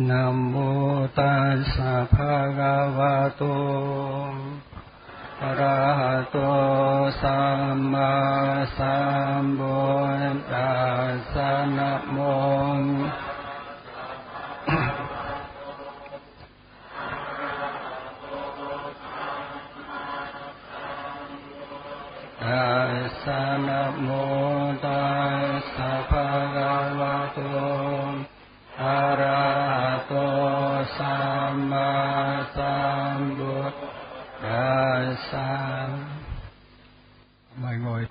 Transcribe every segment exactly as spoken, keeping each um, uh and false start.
Nam mô Tassa Bhagavato Arahato Samma Sambuddhassa. Nam mô Tassa. Nam mô Tassa Bhagavato Arahato Samma Sambuddhassa. Mời ngồi.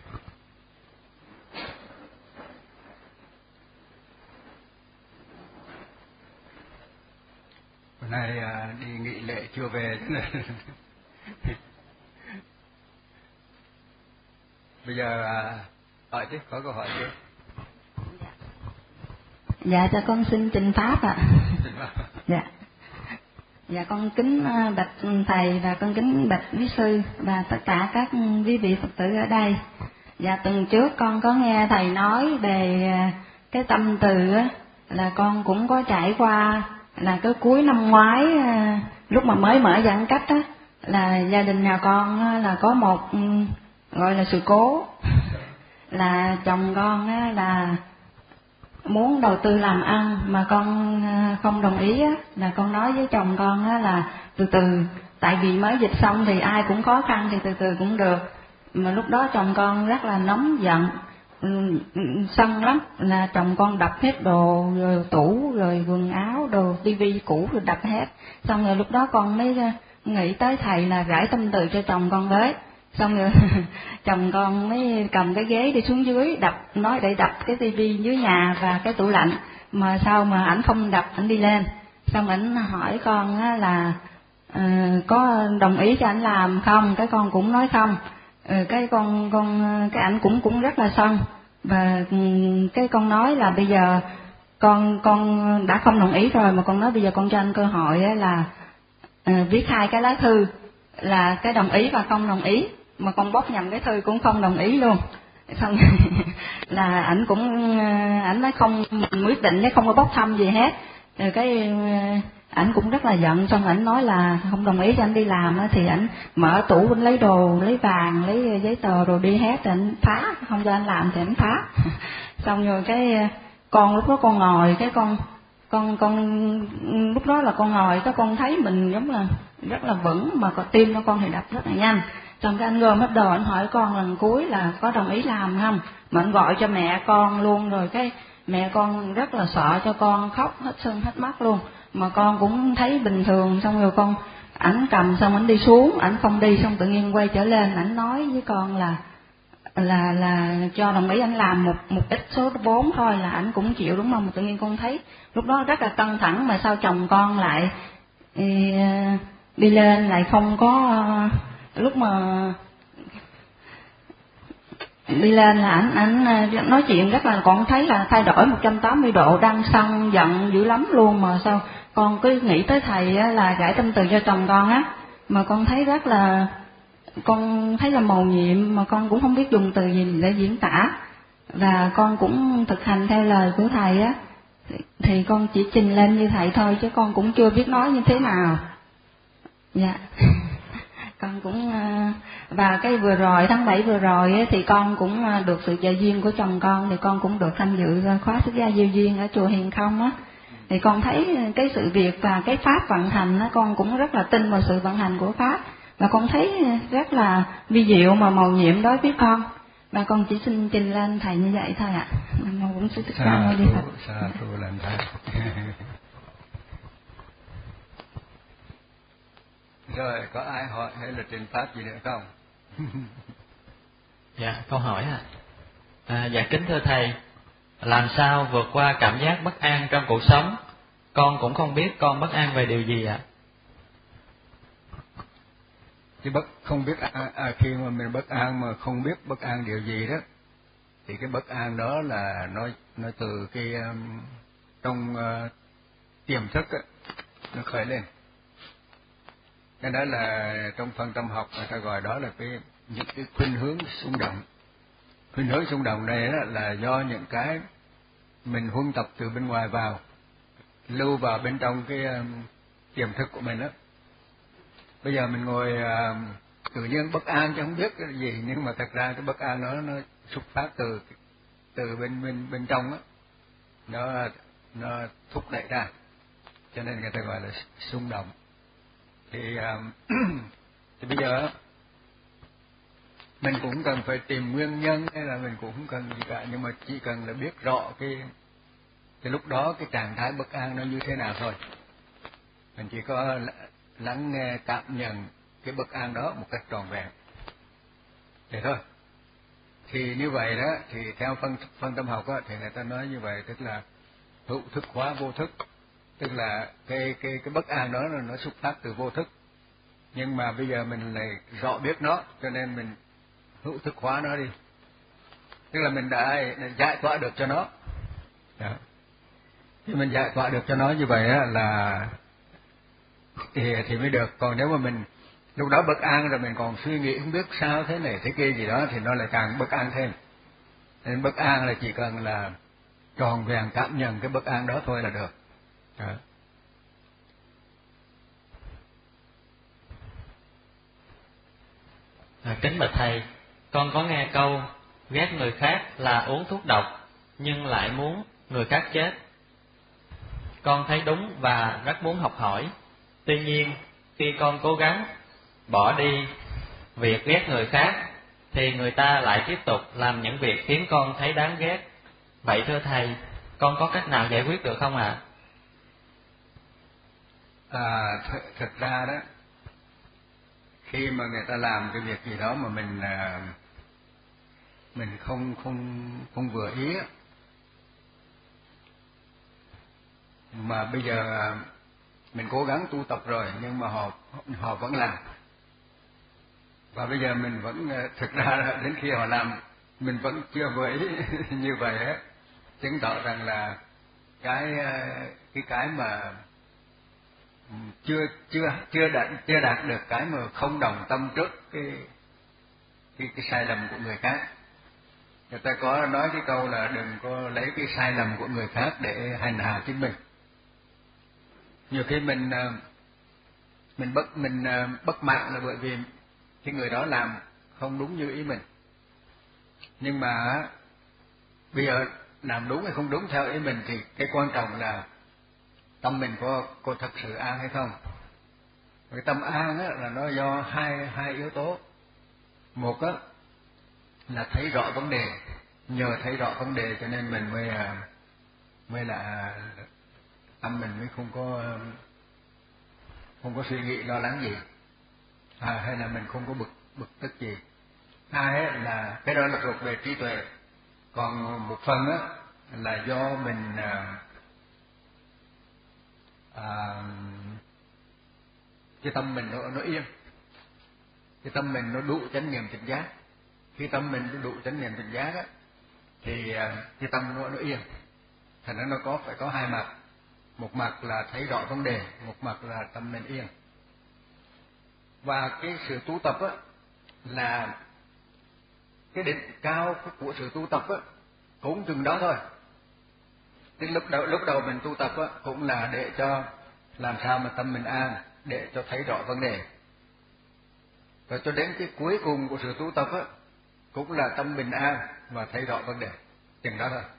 Hôm nay à, đi nghị lễ chưa về. Bây giờ à, hỏi chứ, có câu hỏi chứ? Dạ, cho con xin trình pháp ạ. Dạ. Dạ, con kính bạch thầy và con kính bạch quý sư và tất cả các quý vị Phật tử ở đây. Dạ, tuần trước con có nghe thầy nói về cái tâm từ á, là con cũng có trải qua, là cái cuối năm ngoái lúc mà mới mở giãn cách á, là gia đình nhà con là có một gọi là sự cố, là chồng con á là muốn đầu tư làm ăn mà con không đồng ý á, là con nói với chồng con á là từ từ, tại vì mới dịch xong thì ai cũng khó khăn thì từ từ cũng được. Mà lúc đó chồng con rất là nóng giận, sân lắm, là chồng con đập hết đồ rồi tủ rồi quần áo đồ tivi cũ rồi đập hết. Xong rồi lúc đó con mới nghĩ tới thầy là rải tâm từ cho chồng con với. Xong rồi chồng con mới cầm cái ghế đi xuống dưới đập, nói để đập cái tivi dưới nhà và cái tủ lạnh, mà sao mà ảnh không đập, ảnh đi lên. Xong ảnh hỏi con á là uh, có đồng ý cho ảnh làm không, cái con cũng nói không. uh, cái con con cái ảnh cũng cũng rất là sân, và um, cái con nói là bây giờ con con đã không đồng ý rồi, mà con nói bây giờ con cho anh cơ hội á là uh, viết hai cái lá thư, là cái đồng ý và không đồng ý, mà con bóc nhầm cái thư cũng không đồng ý luôn. Xong là ảnh cũng ảnh nói không, mình quyết định chứ không có bóc thăm gì hết. Rồi cái ảnh cũng rất là giận, xong ảnh nói là không đồng ý cho anh đi làm á, thì ảnh mở tủ, ảnh lấy đồ, lấy vàng, lấy giấy tờ rồi đi hết, ảnh phá, không cho anh làm thì ảnh phá. Xong rồi cái con lúc đó con ngồi, cái con con con lúc đó là con ngồi, cái con thấy mình giống là rất là vững, mà có tim của con thì đập rất là nhanh. Xong cái anh gom hết đồ, anh hỏi con lần cuối là có đồng ý làm không, mà anh gọi cho mẹ con luôn. Rồi cái mẹ con rất là sợ cho con, khóc hết sưng hết mắt luôn, mà con cũng thấy bình thường. Xong rồi con ảnh cầm xong ảnh đi xuống, ảnh không đi, xong tự nhiên quay trở lên, ảnh nói với con là là là cho đồng ý ảnh làm một một ít số vốn thôi, là ảnh cũng chịu, đúng không? Mà tự nhiên con thấy lúc đó rất là căng thẳng, mà sao chồng con lại đi, đi lên lại không có, lúc mà đi lên là ảnh ảnh nói chuyện rất là, con thấy là thay đổi một trăm tám mươi độ, đang sân giận dữ lắm luôn. Mà sao con cứ nghĩ tới thầy á, là rải tâm từ cho chồng con á, mà con thấy rất là, con thấy là mầu nhiệm, mà con cũng không biết dùng từ gì để diễn tả. Và con cũng thực hành theo lời của thầy á, thì con chỉ trình lên như thầy thôi, chứ con cũng chưa biết nói như thế nào. Dạ. Con cũng, và cái vừa rồi tháng bảy vừa rồi ấy, thì con cũng được sự trợ duyên của chồng con, thì con cũng được tham dự khóa xuất gia diệu duyên ở chùa Hiền Không á. Thì con thấy cái sự việc và cái pháp vận hành á, con cũng rất là tin vào sự vận hành của pháp, và con thấy rất là vi diệu mà mầu nhiệm đối với con. Và con chỉ xin trình lên thầy như vậy thôi ạ. Nam mô Bổn Sư Thích Ca Mâu Ni Phật. Sa thu làm thầy. Rồi, có ai hỏi hay là trình pháp gì nữa không? Dạ, câu hỏi à. à. Dạ kính thưa thầy, làm sao vượt qua cảm giác bất an trong cuộc sống? Con cũng không biết con bất an về điều gì ạ. À? Chứ bất không biết à, à, khi mà mình bất an mà không biết bất an điều gì đó, thì cái bất an đó là nó nó từ cái um, trong uh, tiềm thức á, nó khởi lên. Cái đó là trong phân tâm học người ta gọi đó là cái những cái khuynh hướng xung động. Khuynh hướng xung động này đó là do những cái mình huân tập từ bên ngoài vào, lưu vào bên trong cái tiềm thức của mình đó. Bây giờ mình ngồi tự nhiên bất an chứ không biết cái gì, nhưng mà thật ra cái bất an đó nó xuất phát từ từ bên bên bên trong á, nó nó thúc đẩy ra, cho nên người ta gọi là xung động. Thì thì bây giờ mình cũng cần phải tìm nguyên nhân, hay là mình cũng không cần gì cả, nhưng mà chỉ cần là biết rõ cái cái lúc đó cái trạng thái bất an nó như thế nào thôi. Mình chỉ có lắng nghe, cảm nhận cái bất an đó một cách trọn vẹn vậy thôi. Thì như vậy đó, thì theo phân phân tâm học đó, thì người ta nói như vậy, tức là hữu thức hóa vô thức, tức là cái cái cái bất an đó là nó xuất phát từ vô thức, nhưng mà bây giờ mình lại rõ biết nó, cho nên mình hữu thức hóa nó đi, tức là mình đã, đã giải tỏa được cho nó. Đó. Khi mình giải tỏa được cho nó như vậy á, là thì thì mới được. Còn nếu mà mình lúc đó bất an rồi mình còn suy nghĩ không biết sao thế này thế kia gì đó, thì nó lại càng bất an thêm. Nên bất an là chỉ cần là tròn vẹn cảm nhận cái bất an đó thôi là được. Đó. À, kính bạch thầy, con có nghe câu ghét người khác là uống thuốc độc nhưng lại muốn người khác chết. Con thấy đúng và rất muốn học hỏi. Tuy nhiên, khi con cố gắng bỏ đi việc ghét người khác, thì người ta lại tiếp tục làm những việc khiến con thấy đáng ghét. Vậy thưa thầy, con có cách nào giải quyết được không ạ? À, th- thật ra đó, khi mà người ta làm cái việc gì đó mà mình mình không không không vừa ý, mà bây giờ mình cố gắng tu tập rồi nhưng mà họ họ vẫn làm, và bây giờ mình vẫn thực ra đến khi họ làm mình vẫn chưa vừa ý như vậy á, chứng tỏ rằng là cái cái cái mà chưa chưa chưa đạt chưa đạt được cái mà không đồng tâm trước cái cái cái sai lầm của người khác. Người ta có nói cái câu là đừng có lấy cái sai lầm của người khác để hành hạ chính mình. Nhiều khi mình mình bất mình bất mãn là bởi vì cái người đó làm không đúng như ý mình, nhưng mà bây giờ làm đúng hay không đúng theo ý mình thì cái quan trọng là tâm mình có có thật sự an hay không. Cái tâm an á, là nó do hai hai yếu tố. Một á, là thấy rõ vấn đề, nhờ thấy rõ vấn đề cho nên mình mới mới là tâm mình mới không có không có suy nghĩ lo lắng gì, à, hay là mình không có bực bực tức gì. Hai á, là cái đó là thuộc về trí tuệ. Còn một phần á là do mình à, à, cái tâm mình nó, nó yên, cái tâm mình nó đủ chánh niệm tỉnh giác. Khi tâm mình nó đủ chánh niệm tỉnh giác á, thì cái tâm nó nó yên. Thành ra nó có phải có hai mặt, một mặt là thấy rõ vấn đề, một mặt là tâm mình yên. Và cái sự tu tập á là cái đỉnh cao của sự tu tập á cũng chừng đó thôi. Tức lúc đầu lúc đầu mình tu tập á cũng là để cho làm sao mà tâm mình an, để cho thấy rõ vấn đề. Rồi cho đến cái cuối cùng của sự tu tập á cũng là tâm bình an và thấy rõ vấn đề, chừng đó thôi.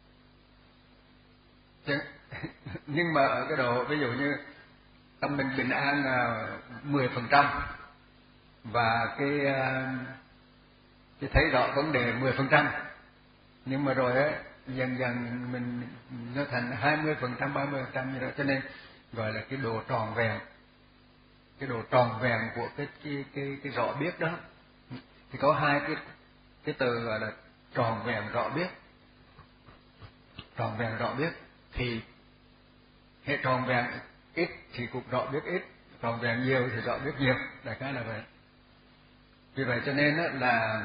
Chứ, nhưng mà ở cái độ ví dụ như tâm mình bình an mười phần trăm và cái cái thấy rõ vấn đề mười phần trăm, nhưng mà rồi á dần dần mình nó thành hai mươi phần trăm, ba mươi phần trăm như đó, cho nên gọi là cái độ tròn vẹn, cái độ tròn vẹn của cái cái cái cái rõ biết đó. Thì có hai cái cái từ gọi là tròn vẹn rõ biết. Tròn vẹn rõ biết thì hệ tròn vẹn ít thì cũng rõ biết ít, tròn vẹn nhiều thì rõ biết nhiều, đại khái là vậy. Vì vậy cho nên là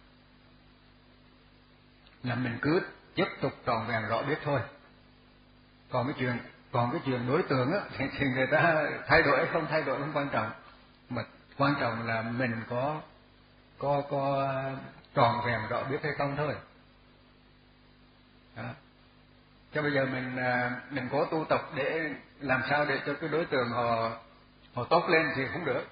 là mình cứ tiếp tục tròn vẹn rõ biết thôi. Còn cái chuyện còn cái chuyện đối tượng á thì, thì người ta thay đổi hay không thay đổi không quan trọng, mà quan trọng là mình có có có tròn vẹn rõ biết hay không thôi. Đó. cho bây giờ mình mình cố tu tập để làm sao để cho cái đối tượng họ họ tốt lên thì không được.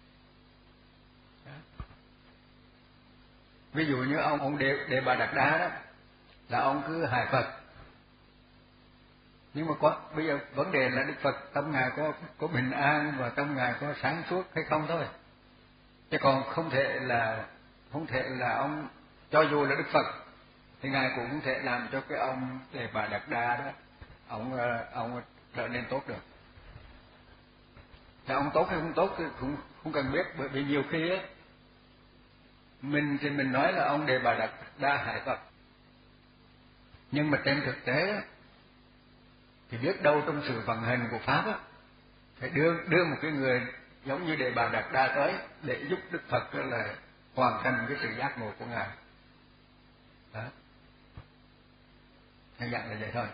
Ví dụ như ông ông Đề, Đề Bà Đạt Đa đó là ông cứ hại Phật, nhưng mà có bây giờ vấn đề là Đức Phật tâm ngài có có bình an và tâm ngài có sáng suốt hay không thôi, chứ còn không thể là không thể là ông, cho dù là Đức Phật thì ngài cũng không thể làm cho cái ông Đề Bà Đạt Đa đó ông ông trở nên tốt được. Thì ông tốt hay không tốt thì cũng không cần biết, bởi vì nhiều khi á mình thì mình nói là ông Đề Bà Đạt Đa hại Phật, nhưng mà trên thực tế á, thì biết đâu trong sự vận hành của pháp á, phải đưa đưa một cái người giống như Đề Bà Đạt Đa tới để giúp Đức Phật là hoàn thành cái sự giác ngộ của ngài. Đó, theo dạng là vậy thôi.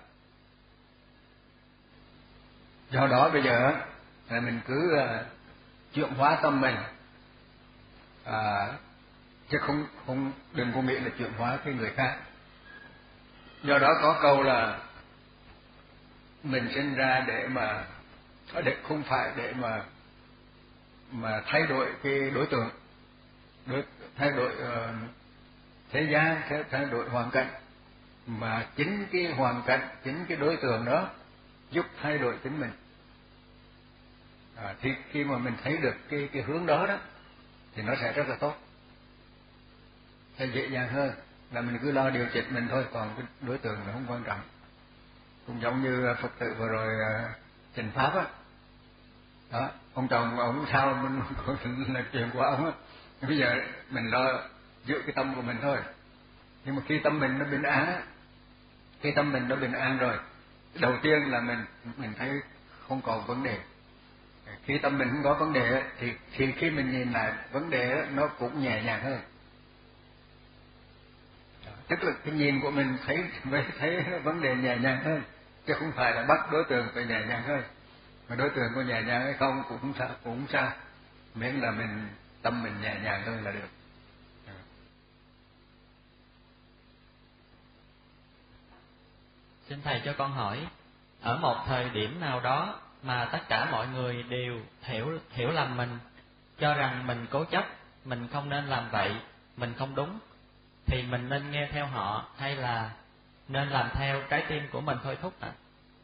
Do đó bây giờ là mình cứ uh, chuyển hóa tâm mình, à, chứ không không đừng có nghĩ là chuyển hóa cái người khác. Do đó có câu là mình sinh ra để mà để không phải để mà mà thay đổi cái đối tượng, đối, thay đổi uh, thế gian, thay đổi hoàn cảnh, mà chính cái hoàn cảnh, chính cái đối tượng đó giúp thay đổi chính mình. À, thì khi mà mình thấy được cái cái hướng đó đó thì nó sẽ rất là tốt, sẽ dễ dàng hơn là mình cứ lo điều chỉnh mình thôi, còn cái đối tượng nó không quan trọng. Cũng giống như Phật tử vừa rồi uh, trình pháp á, đó, ông chồng ông sao mình là chuyện của ông á, bây giờ mình lo giữ cái tâm của mình thôi. Nhưng mà khi tâm mình nó bình an á, khi tâm mình nó bình an rồi, đầu tiên là mình mình thấy không còn vấn đề. Khi tâm mình không có vấn đề thì thì khi mình nhìn lại vấn đề nó cũng nhẹ nhàng hơn. Tức là cái nhìn của mình thấy mới thấy vấn đề nhẹ nhàng hơn, chứ không phải là bắt đối tượng phải nhẹ nhàng hơn. Mà đối tượng có nhẹ nhàng hay không cũng không sao, cũng không sao, miễn là mình tâm mình nhẹ nhàng hơn là được. Xin thầy cho con hỏi, ở một thời điểm nào đó mà tất cả mọi người đều hiểu hiểu lầm mình, cho rằng mình cố chấp, mình không nên làm vậy, mình không đúng, thì mình nên nghe theo họ hay là nên làm theo trái tim của mình thôi thúc ạ? À?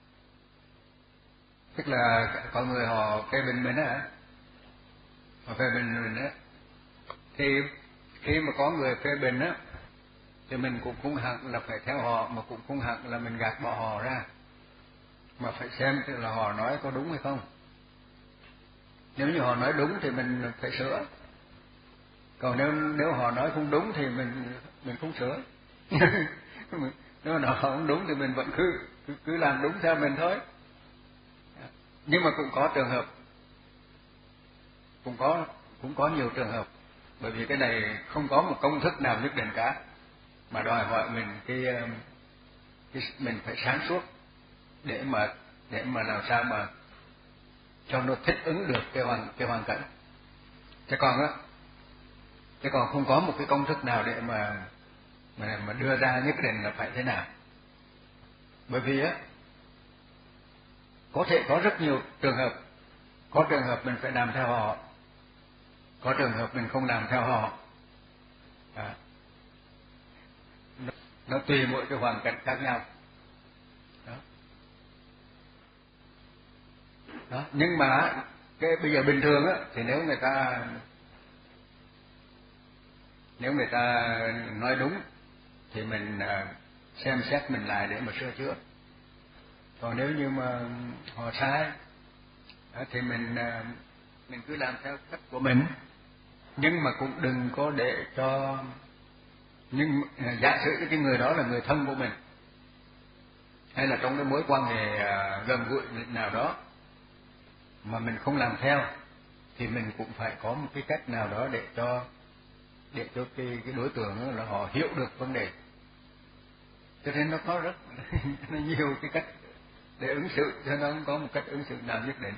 Tức là có người họ phê bình mình á, họ phê bình mình á, thì khi mà có người phê bình á thì mình cũng không hẳn là phải theo họ, mà cũng không hẳn là mình gạt bỏ họ ra, mà phải xem là họ nói có đúng hay không. Nếu như họ nói đúng thì mình phải sửa, còn nếu nếu họ nói không đúng thì mình mình không sửa. Nếu mà họ không đúng thì mình vẫn cứ cứ, cứ làm đúng theo mình thôi. Nhưng mà cũng có trường hợp, cũng có cũng có nhiều trường hợp, bởi vì cái này không có một công thức nào nhất định cả, mà đòi hỏi mình cái, cái mình phải sáng suốt để mà để mà làm sao mà cho nó thích ứng được cái hoàn cái hoàn cảnh. Chứ còn á, chứ còn không có một cái công thức nào để mà mà mà đưa ra nhất định là phải thế nào. Bởi vì á, có thể có rất nhiều trường hợp, có trường hợp mình phải làm theo họ, có trường hợp mình không làm theo họ. À, nó, nó tùy mỗi cái hoàn cảnh khác nhau. Đó. Đó. Nhưng mà cái bây giờ bình thường á, thì nếu người ta nếu người ta nói đúng thì mình xem xét mình lại để mà sửa chữa. Còn nếu như mà họ sai thì mình mình cứ làm theo cách của mình, nhưng mà cũng đừng có để cho, nhưng giả sử cái người đó là người thân của mình, hay là trong cái mối quan hệ gần gũi nào đó mà mình không làm theo, thì mình cũng phải có một cái cách nào đó để cho để cho cái cái đối tượng đó là họ hiểu được vấn đề. Cho nên nó có rất nó nhiều cái cách để ứng xử, cho nó không có một cách ứng xử nào nhất định.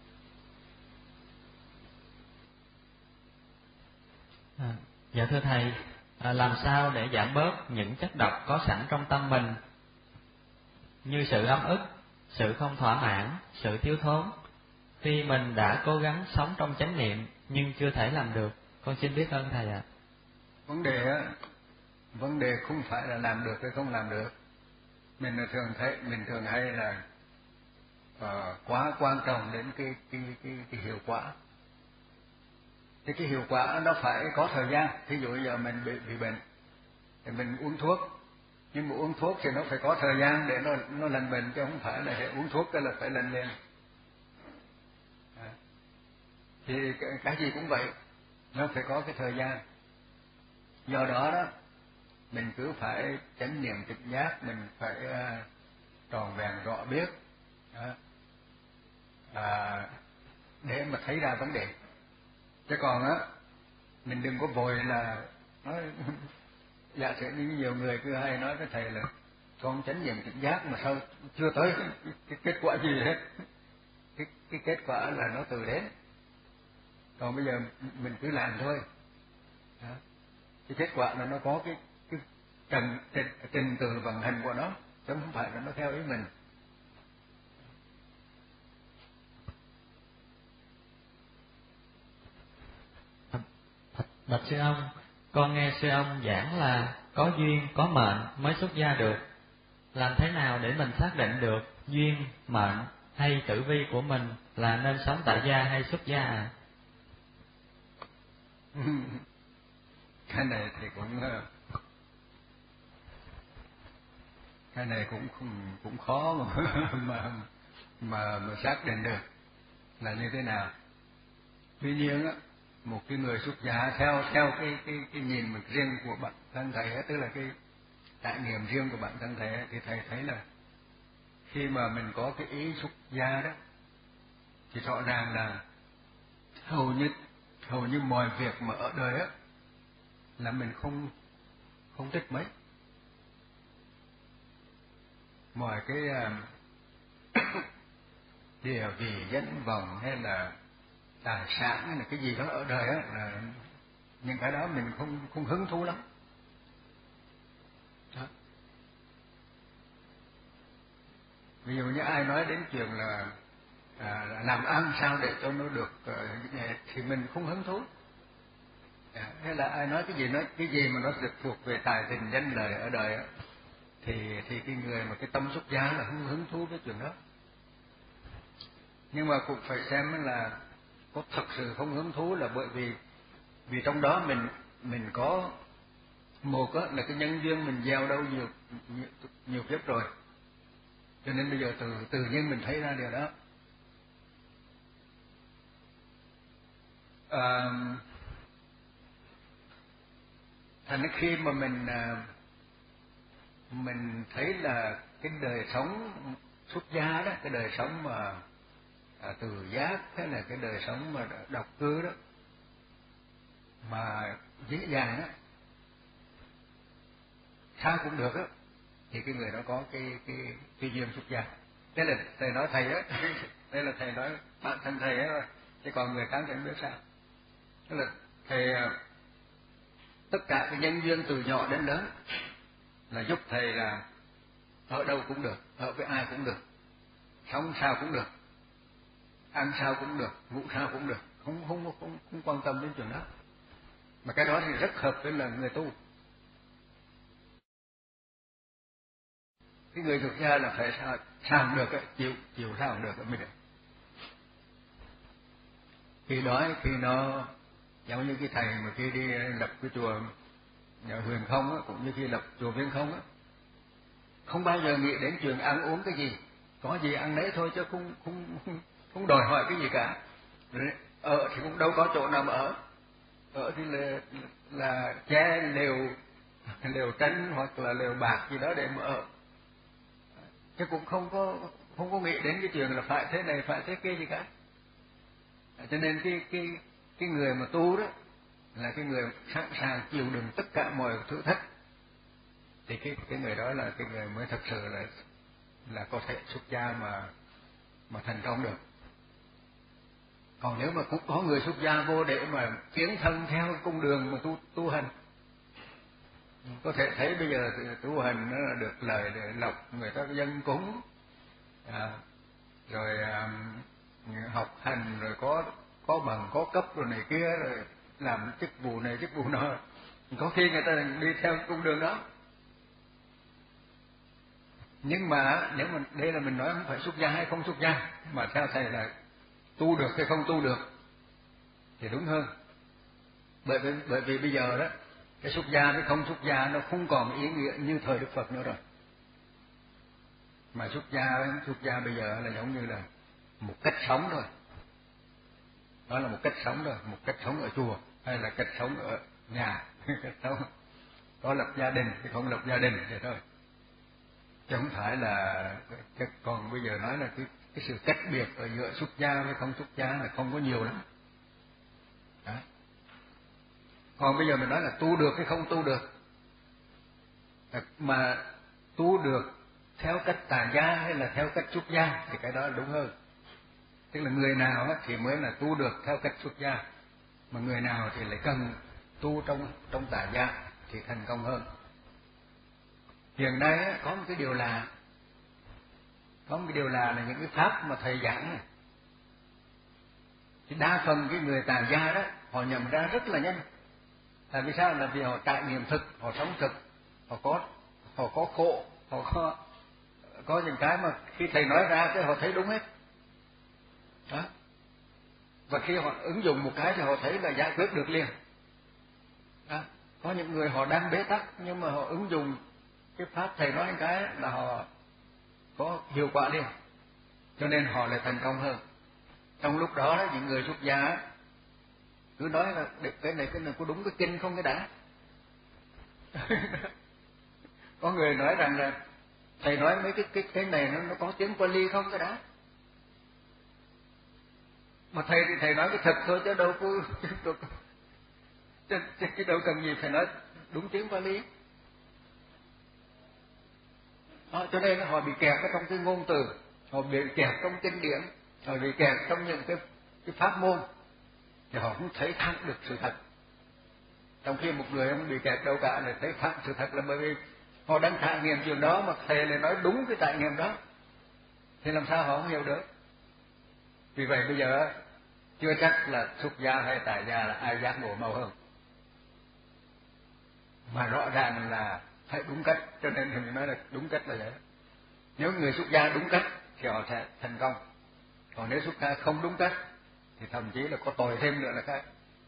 À, dạ thưa thầy, à, làm sao để giảm bớt những chất độc có sẵn trong tâm mình như sự ấm ức, sự không thỏa mãn, sự thiếu thốn. Khi mình đã cố gắng sống trong chánh niệm nhưng chưa thể làm được. Con xin biết ơn thầy ạ. Vấn đề á, vấn đề không phải là làm được hay không làm được. Mình là thường thấy, mình thường hay là uh, quá quan trọng đến cái cái cái, cái hiệu quả. Thì cái hiệu quả nó phải có thời gian. Thí dụ giờ mình bị bị bệnh thì mình uống thuốc, nhưng mà uống thuốc thì nó phải có thời gian để nó nó lành bệnh, chứ không phải là để uống thuốc cái là phải lành liền. À. Thì cái, cái gì cũng vậy, nó phải có cái thời gian. Do đó đó mình cứ phải chánh niệm tỉnh giác, mình phải uh, tròn vẹn rõ biết đó. À, để mà thấy ra vấn đề. Chứ còn á mình đừng có vội là nói giả sử như nhiều người cứ hay nói với thầy là con chánh niệm tỉnh giác mà sao chưa tới cái, cái kết quả gì hết. Cái, cái kết quả là nó từ đến. Còn bây giờ mình cứ làm thôi. Đó. Cái kết quả là nó có cái cái trình, trình, trình tự vận hành của nó, chứ không phải là nó theo ý mình. Bạch sư ông, con nghe sư ông giảng là có duyên, có mệnh mới xuất gia được. Làm thế nào để mình xác định được duyên, mệnh hay tử vi của mình là nên sống tại gia hay xuất gia à? Cái này thì cũng cái này cũng cũng, cũng khó mà, mà mà mà xác định được là như thế nào. Tuy nhiên á, một cái người xuất gia theo theo cái cái cái nhìn mình riêng của bản thân thầy ấy, tức là cái trải nghiệm riêng của bản thân thầy ấy, thì thầy thấy là khi mà mình có cái ý xuất gia đó thì rõ ràng là hầu như hầu như mọi việc mà ở đời á là mình không không thích mấy. Mọi cái uh, địa vị danh vọng hay là tài sản hay là cái gì đó ở đời á, là những cái đó mình không không hứng thú lắm. Đó. Ví dụ như ai nói đến chuyện là à, làm ăn sao để cho nó được uh, thì mình không hứng thú. À, hay là ai nói cái gì nói cái gì mà nó được thuộc về tài tình danh lợi ở đời á, thì thì cái người mà cái tâm xuất gia là không hứng thú với chuyện đó. Nhưng mà cũng phải xem là có thật sự không hứng thú là bởi vì vì trong đó mình mình có một á, là cái nhân duyên mình gieo đâu nhiều nhiều, nhiều kiếp rồi, cho nên bây giờ từ tự nhiên mình thấy ra điều đó. À, thành khi mà mình mình thấy là cái đời sống xuất gia đó, cái đời sống mà à, từ giác, hay là cái đời sống mà độc cư đó mà dễ dàng á, sao cũng được á, thì cái người đó có cái cái cái duyên xuất gia. Thế là thầy nói thầy á, đây là thầy nói bản thân thầy á, chứ còn người khác thì không biết sao. Tức là thầy tất cả cái nhân duyên từ nhỏ đến lớn là giúp thầy là ở đâu cũng được, ở với ai cũng được, sống sao cũng được, ăn sao cũng được, ngủ sao cũng được, không không không không quan tâm đến chuyện đó. Mà cái đó thì rất hợp với là người tu. Cái người xuất gia là phải sao sao cũng được, chịu chịu sao cũng được mới được. Khi đó khi nó giống như cái thầy mà khi đi lập cái chùa nhà Huyền Không á, cũng như khi lập chùa Viên Không á, không bao giờ nghĩ đến chuyện ăn uống cái gì, có gì ăn đấy thôi chứ không không không, không đòi hỏi cái gì cả. Ở thì cũng đâu có chỗ nào mà ở, ở thì là là che lều lều tranh hoặc là lều bạc gì đó để mà ở, chứ cũng không có không có nghĩ đến cái chuyện là phải thế này phải thế kia gì cả. Cho nên cái cái cái người mà tu đó là cái người sẵn sàng chịu đựng tất cả mọi thử thách, thì cái cái người đó là cái người mới thật sự là là có thể xuất gia mà mà thành công được. Còn nếu mà cũng có người xuất gia vô để mà tiến thân theo cung đường mà tu tu hành Có thể thấy bây giờ tu hành nó được lời để lộc người ta dân cúng, à, rồi à, học hành, rồi có có bằng có cấp rồi này kia, rồi làm chức vụ này chức vụ nọ, có khi người ta đi theo cung đường đó. Nhưng mà nếu mà đây là mình nói không phải xuất gia hay không xuất gia, mà theo thầy là tu được hay không tu được thì đúng hơn. Bởi vì bởi vì bây giờ đó, cái xuất gia với không xuất gia nó không còn ý nghĩa như thời Đức Phật nữa rồi. Mà xuất gia xuất gia bây giờ là giống như là một cách sống thôi. Đó là một cách sống thôi, một cách sống ở chùa hay là cách sống ở nhà, cách sống có lập gia đình thì không lập gia đình vậy thôi. Chứ không phải là, còn bây giờ nói là cái cái sự cách biệt ở giữa xuất gia với không xuất gia là không có nhiều lắm. Đó. Còn bây giờ mình nói là tu được hay không tu được, mà tu được theo cách tà gia hay là theo cách xuất gia thì cái đó là đúng hơn. Tức là người nào thì mới là tu được theo cách xuất gia, mà người nào thì lại cần tu trong trong tà gia thì thành công hơn. Hiện nay có một cái điều là có một cái điều là là những cái pháp mà thầy giảng này, thì đa phần cái người tà gia đó họ nhận ra rất là nhanh. Tại vì sao? Là vì họ trải nghiệm thực, họ sống thực, họ có họ có khổ, họ có có những cái mà khi thầy nói ra cái họ thấy đúng hết. Đó. Và khi họ ứng dụng một cái thì họ thấy là giải quyết được liền. Đó. Có những người họ đang bế tắc nhưng mà họ ứng dụng cái pháp thầy nói cái là họ có hiệu quả liền, cho nên họ lại thành công hơn. Trong lúc đó, đó những người xuất gia cứ nói là cái này cái này có đúng cái kinh không cái đã. Có người nói rằng là thầy nói mấy cái cái cái này nó, nó có tiếng Pali không cái đã. Mà thầy thì thầy nói cái thật thôi chứ đâu có chứ, chứ, chứ đâu cần gì phải nói đúng tiếng Pali. Đó, cho nên họ bị kẹt ở trong cái ngôn từ, họ bị kẹt trong kinh điển, họ bị kẹt trong những cái cái pháp môn, thì họ không thấy thẳng được sự thật. Trong khi một người không bị kẹt đâu cả để thấy thẳng sự thật, là bởi vì họ đang trải nghiệm chuyện đó mà thầy lại nói đúng cái trải nghiệm đó, thì làm sao họ không hiểu được. Vì vậy bây giờ chưa chắc là xuất gia hay tại gia là ai giác ngộ mau hơn, mà rõ ràng là phải đúng cách, cho nên mình nói là đúng cách là vậy. Nếu người xuất gia đúng cách thì họ sẽ thành công, còn nếu xuất gia không đúng cách thì thậm chí là có tội thêm nữa là khác.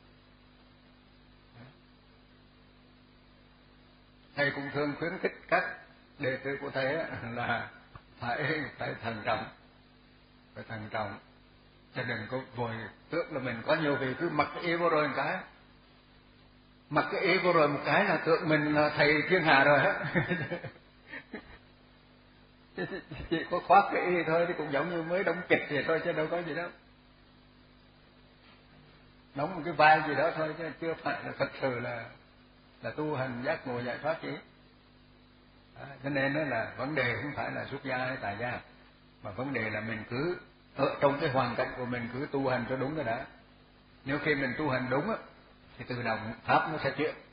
Thầy cũng thường khuyến khích các đệ tử của thầy là phải phải thận trọng, phải thận trọng, chứ đừng có vội tưởng là mình có nhiều vị cứ mặc cái y vô rồi một cái, mặc cái y vô rồi một cái là tưởng mình là thầy thiên hạ rồi á. Chỉ có khoác cái y thôi thì cũng giống như mới đóng kịch vậy thôi, chứ đâu có gì đâu, đóng một cái vai gì đó thôi, chứ chưa phải là thật sự là là tu hành giác ngộ giải thoát gì. Đó, cho nên đó là vấn đề không phải là xuất gia hay tại gia, mà vấn đề là mình cứ ở trong cái hoàn cảnh của mình cứ tu hành cho đúng cái đã. Nếu khi mình tu hành đúng á thì tự động pháp nó sẽ chuyển,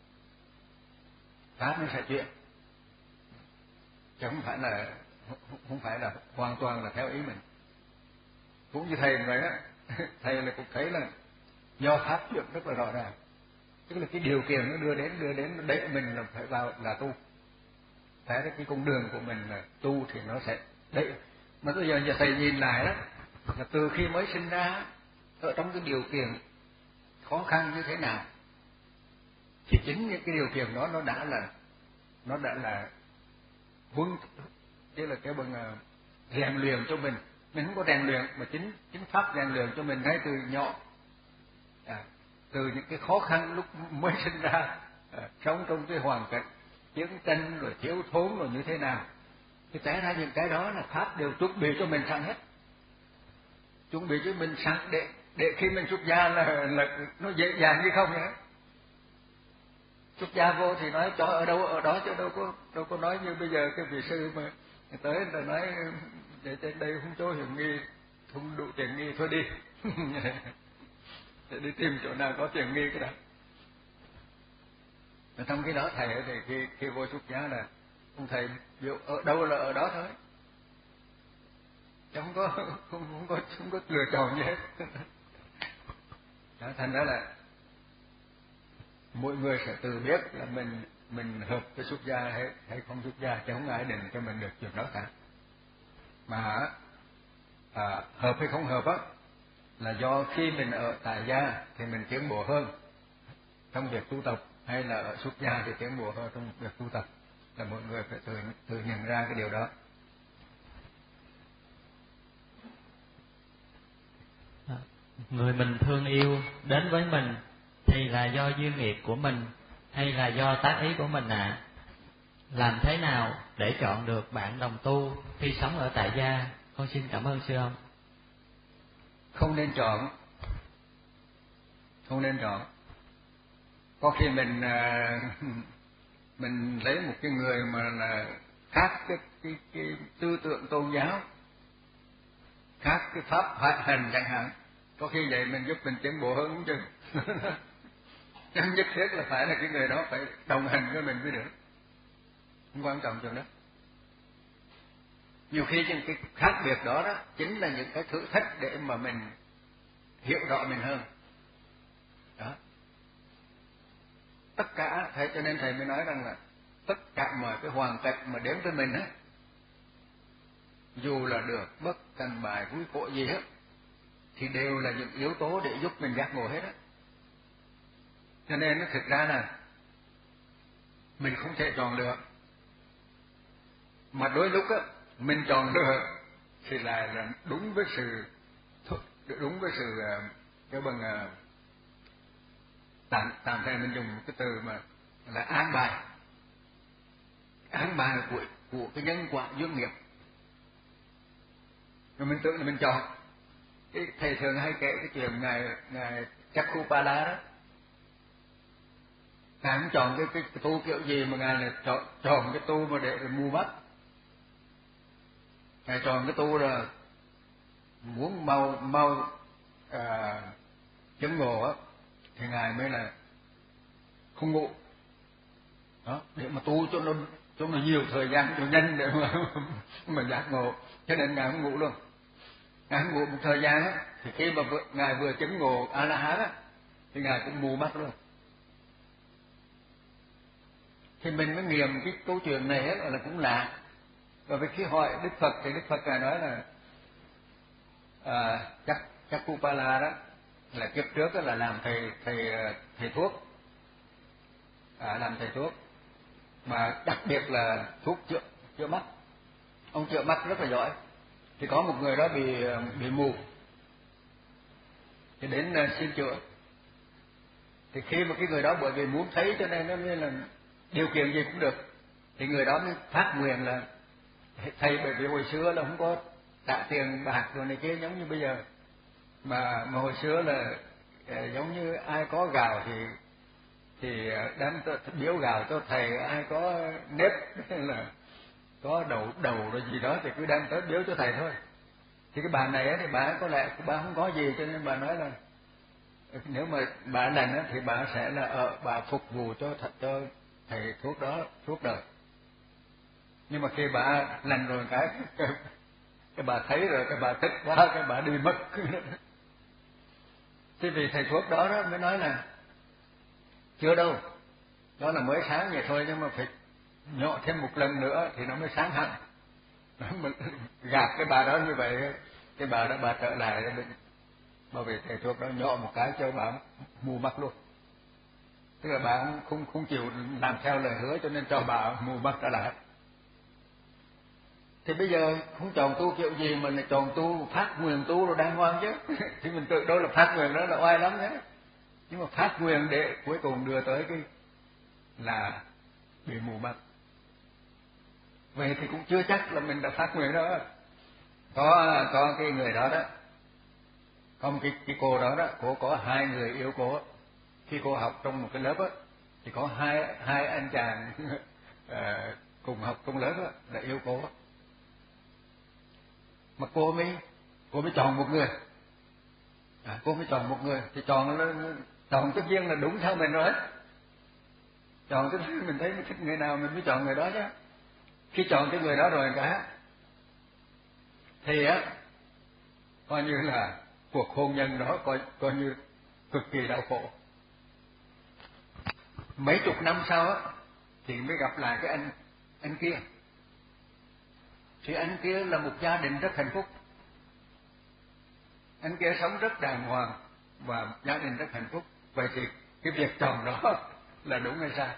pháp nó sẽ chuyển, chứ không phải là không phải là hoàn toàn là theo ý mình. Cũng như thầy vậy á, thầy là cũng thấy là do pháp chuyển rất là rõ ràng, tức là cái điều kiện nó đưa đến đưa đến để mình là phải vào là tu. Thế cái con đường của mình là tu thì nó sẽ đấy. Mà bây giờ giờ thầy nhìn lại đó, là từ khi mới sinh ra ở trong cái điều kiện khó khăn như thế nào, thì chính những cái điều kiện đó nó đã là nó đã là huấn, tức là cái bằng rèn luyện cho mình. Mình không có rèn luyện mà chính chính pháp rèn luyện cho mình ngay từ nhỏ, à, từ những cái khó khăn lúc mới sinh ra, à, sống trong cái hoàn cảnh chiến tranh rồi thiếu thốn rồi như thế nào, thì té ra những cái đó là pháp đều chuẩn bị cho mình sẵn hết, chuẩn bị cho mình sẵn để để khi mình xuất gia là là nó dễ dàng như không vậy. Xuất gia vô thì nói cho ở đâu ở đó, chứ đâu có đâu có nói như bây giờ cái vị sư mà tới là nói để trên đây không chỗ hiểm nghi, không đủ tiền nghi thôi đi. Để đi tìm chỗ nào có tiền nghi cái đó. Trong cái đó thầy thì khi khi vô xuất gia là ông thầy biểu ở đâu là ở đó thôi, không có không, không có không có lựa chọn gì hết. Đó, thành ra là mỗi người sẽ tự biết là mình mình hợp với xuất gia hay hay không xuất gia, chứ không ai định cho mình được chuyện đó cả. Mà à, hợp hay không hợp á là do khi mình ở tại gia thì mình tiến bộ hơn trong việc tu tập, hay là ở xuất gia thì tiến bộ hơn trong việc tu tập, là mọi người phải tự tự nhận ra cái điều đó. Người mình thương yêu đến với mình thì là do duyên nghiệp của mình hay là do tác ý của mình ạ? À? Làm thế nào để chọn được bạn đồng tu khi sống ở tại gia? Con xin cảm ơn sư ông. Không nên chọn, không nên chọn. Có khi mình mình lấy một cái người mà là khác cái cái cái tư tưởng tôn giáo, khác cái pháp hành chẳng hạn, có khi vậy mình giúp mình tiến bộ hơn cũng chừng. Chẳng nhất thiết là phải là cái người đó phải đồng hành với mình mới được, không quan trọng chuyện đó. Nhiều khi những cái khác biệt đó đó chính là những cái thử thách để mà mình hiểu rõ mình hơn. Đó. Tất cả thế cho nên thầy mới nói rằng là tất cả mọi cái hoàn cảnh mà đến với mình á, dù là được bất thành bại vui khổ gì hết, thì đều là những yếu tố để giúp mình giác ngộ hết á. Cho nên nó thực ra là mình không thể chọn được, mà đôi lúc á mình chọn được thì lại là đúng với sự đúng với sự cái bằng tạm tạm thời mình dùng cái từ mà là an bài, an bài của của cái nhân quả duyên nghiệp, rồi mình tưởng là mình chọn. Cái thầy thường hay kể cái chuyện ngài ngài Chakkupala đó, ngài không chọn cái, cái, cái tu kiểu gì mà ngài là chọn chọn cái tu mà để mù mắt. Ngài chọn cái tu là muốn mau mau à, chứng ngộ á, thì ngài mới là không ngủ đó, để mà tu cho nó cho nó nhiều thời gian cho nhanh để mà mà giác ngộ. Cho nên ngài không ngủ luôn. Ngài không ngủ một thời gian á, thì khi mà vừa, ngài vừa chứng ngộ A La Hán á, thì ngài cũng mù mắt luôn. Thì mình mới nghiệm cái câu chuyện này á là cũng lạ. Và vì khi hỏi Đức Phật thì Đức Phật ngài nói là à, chắc chắc Kupala đó là kiếp trước đó là làm thầy thầy thầy thuốc, à, làm thầy thuốc, mà đặc biệt là thuốc chữa chữa mắt. Ông chữa mắt rất là giỏi. Thì có một người đó bị bị mù, thì đến xin chữa. Thì khi mà cái người đó bởi vì muốn thấy cho nên nó mới là điều kiện gì cũng được, thì người đó mới phát nguyện là thầy, bởi vì hồi xưa là không có trả tiền bạc rồi này kia giống như bây giờ, mà mà hồi xưa là giống như ai có gạo thì thì đem biếu gạo cho thầy, ai có nếp là có đậu đầu rồi gì đó thì cứ đem tới biếu cho thầy thôi. Thì cái bà này thì bà có lẽ bà không có gì, cho nên bà nói là nếu mà bà lành thì bà sẽ là ở bà phục vụ cho thật cho thầy thuốc đó suốt đời. Nhưng mà khi bà lành rồi cái cái, cái bà thấy rồi cái bà tức quá, cái bà đi mất. Thế vì thầy thuốc đó, đó mới nói là chưa đâu, đó là mới sáng vậy thôi, nhưng mà phải nhọ thêm một lần nữa thì nó mới sáng hẳn. Mình gạt cái bà đó như vậy, cái bà đó bà trở lại bởi vì thầy thuốc đó nhọ một cái cho bà mù mắt luôn. Tức là bà không không, không chịu làm theo lời hứa, cho nên cho bà mù mắt trở lại. Thì bây giờ không chọn tu kiểu gì mà lại chọn tu phát nguyện tu rồi đàng hoàng chứ. Thì mình tự đâu là phát nguyện đó là oai lắm nhé. Nhưng mà phát nguyện để cuối cùng đưa tới cái là bị mù mắt. Vậy thì cũng chưa chắc là mình đã phát nguyện đó. Có có cái người đó đó, có một cái, cái cô đó đó, cô có hai người yêu cô. Khi cô học trong một cái lớp á, thì có hai hai anh chàng à, cùng học trong lớp á, là yêu cô. Mà cô mới cô mới chọn một người, à, cô mới chọn một người thì chọn chọn tất nhiên là đúng theo mình rồi. Chọn cái mình thấy mình thích người nào mình mới chọn người đó chứ. Khi chọn cái người đó rồi cả thì á coi như là cuộc hôn nhân đó coi coi như cực kỳ đau khổ. Mấy chục năm sau á thì mới gặp lại cái anh anh kia. Thì anh kia là một gia đình rất hạnh phúc. Anh kia sống rất đàng hoàng và gia đình rất hạnh phúc. Vậy thì cái việc chọn đó là đúng hay sai?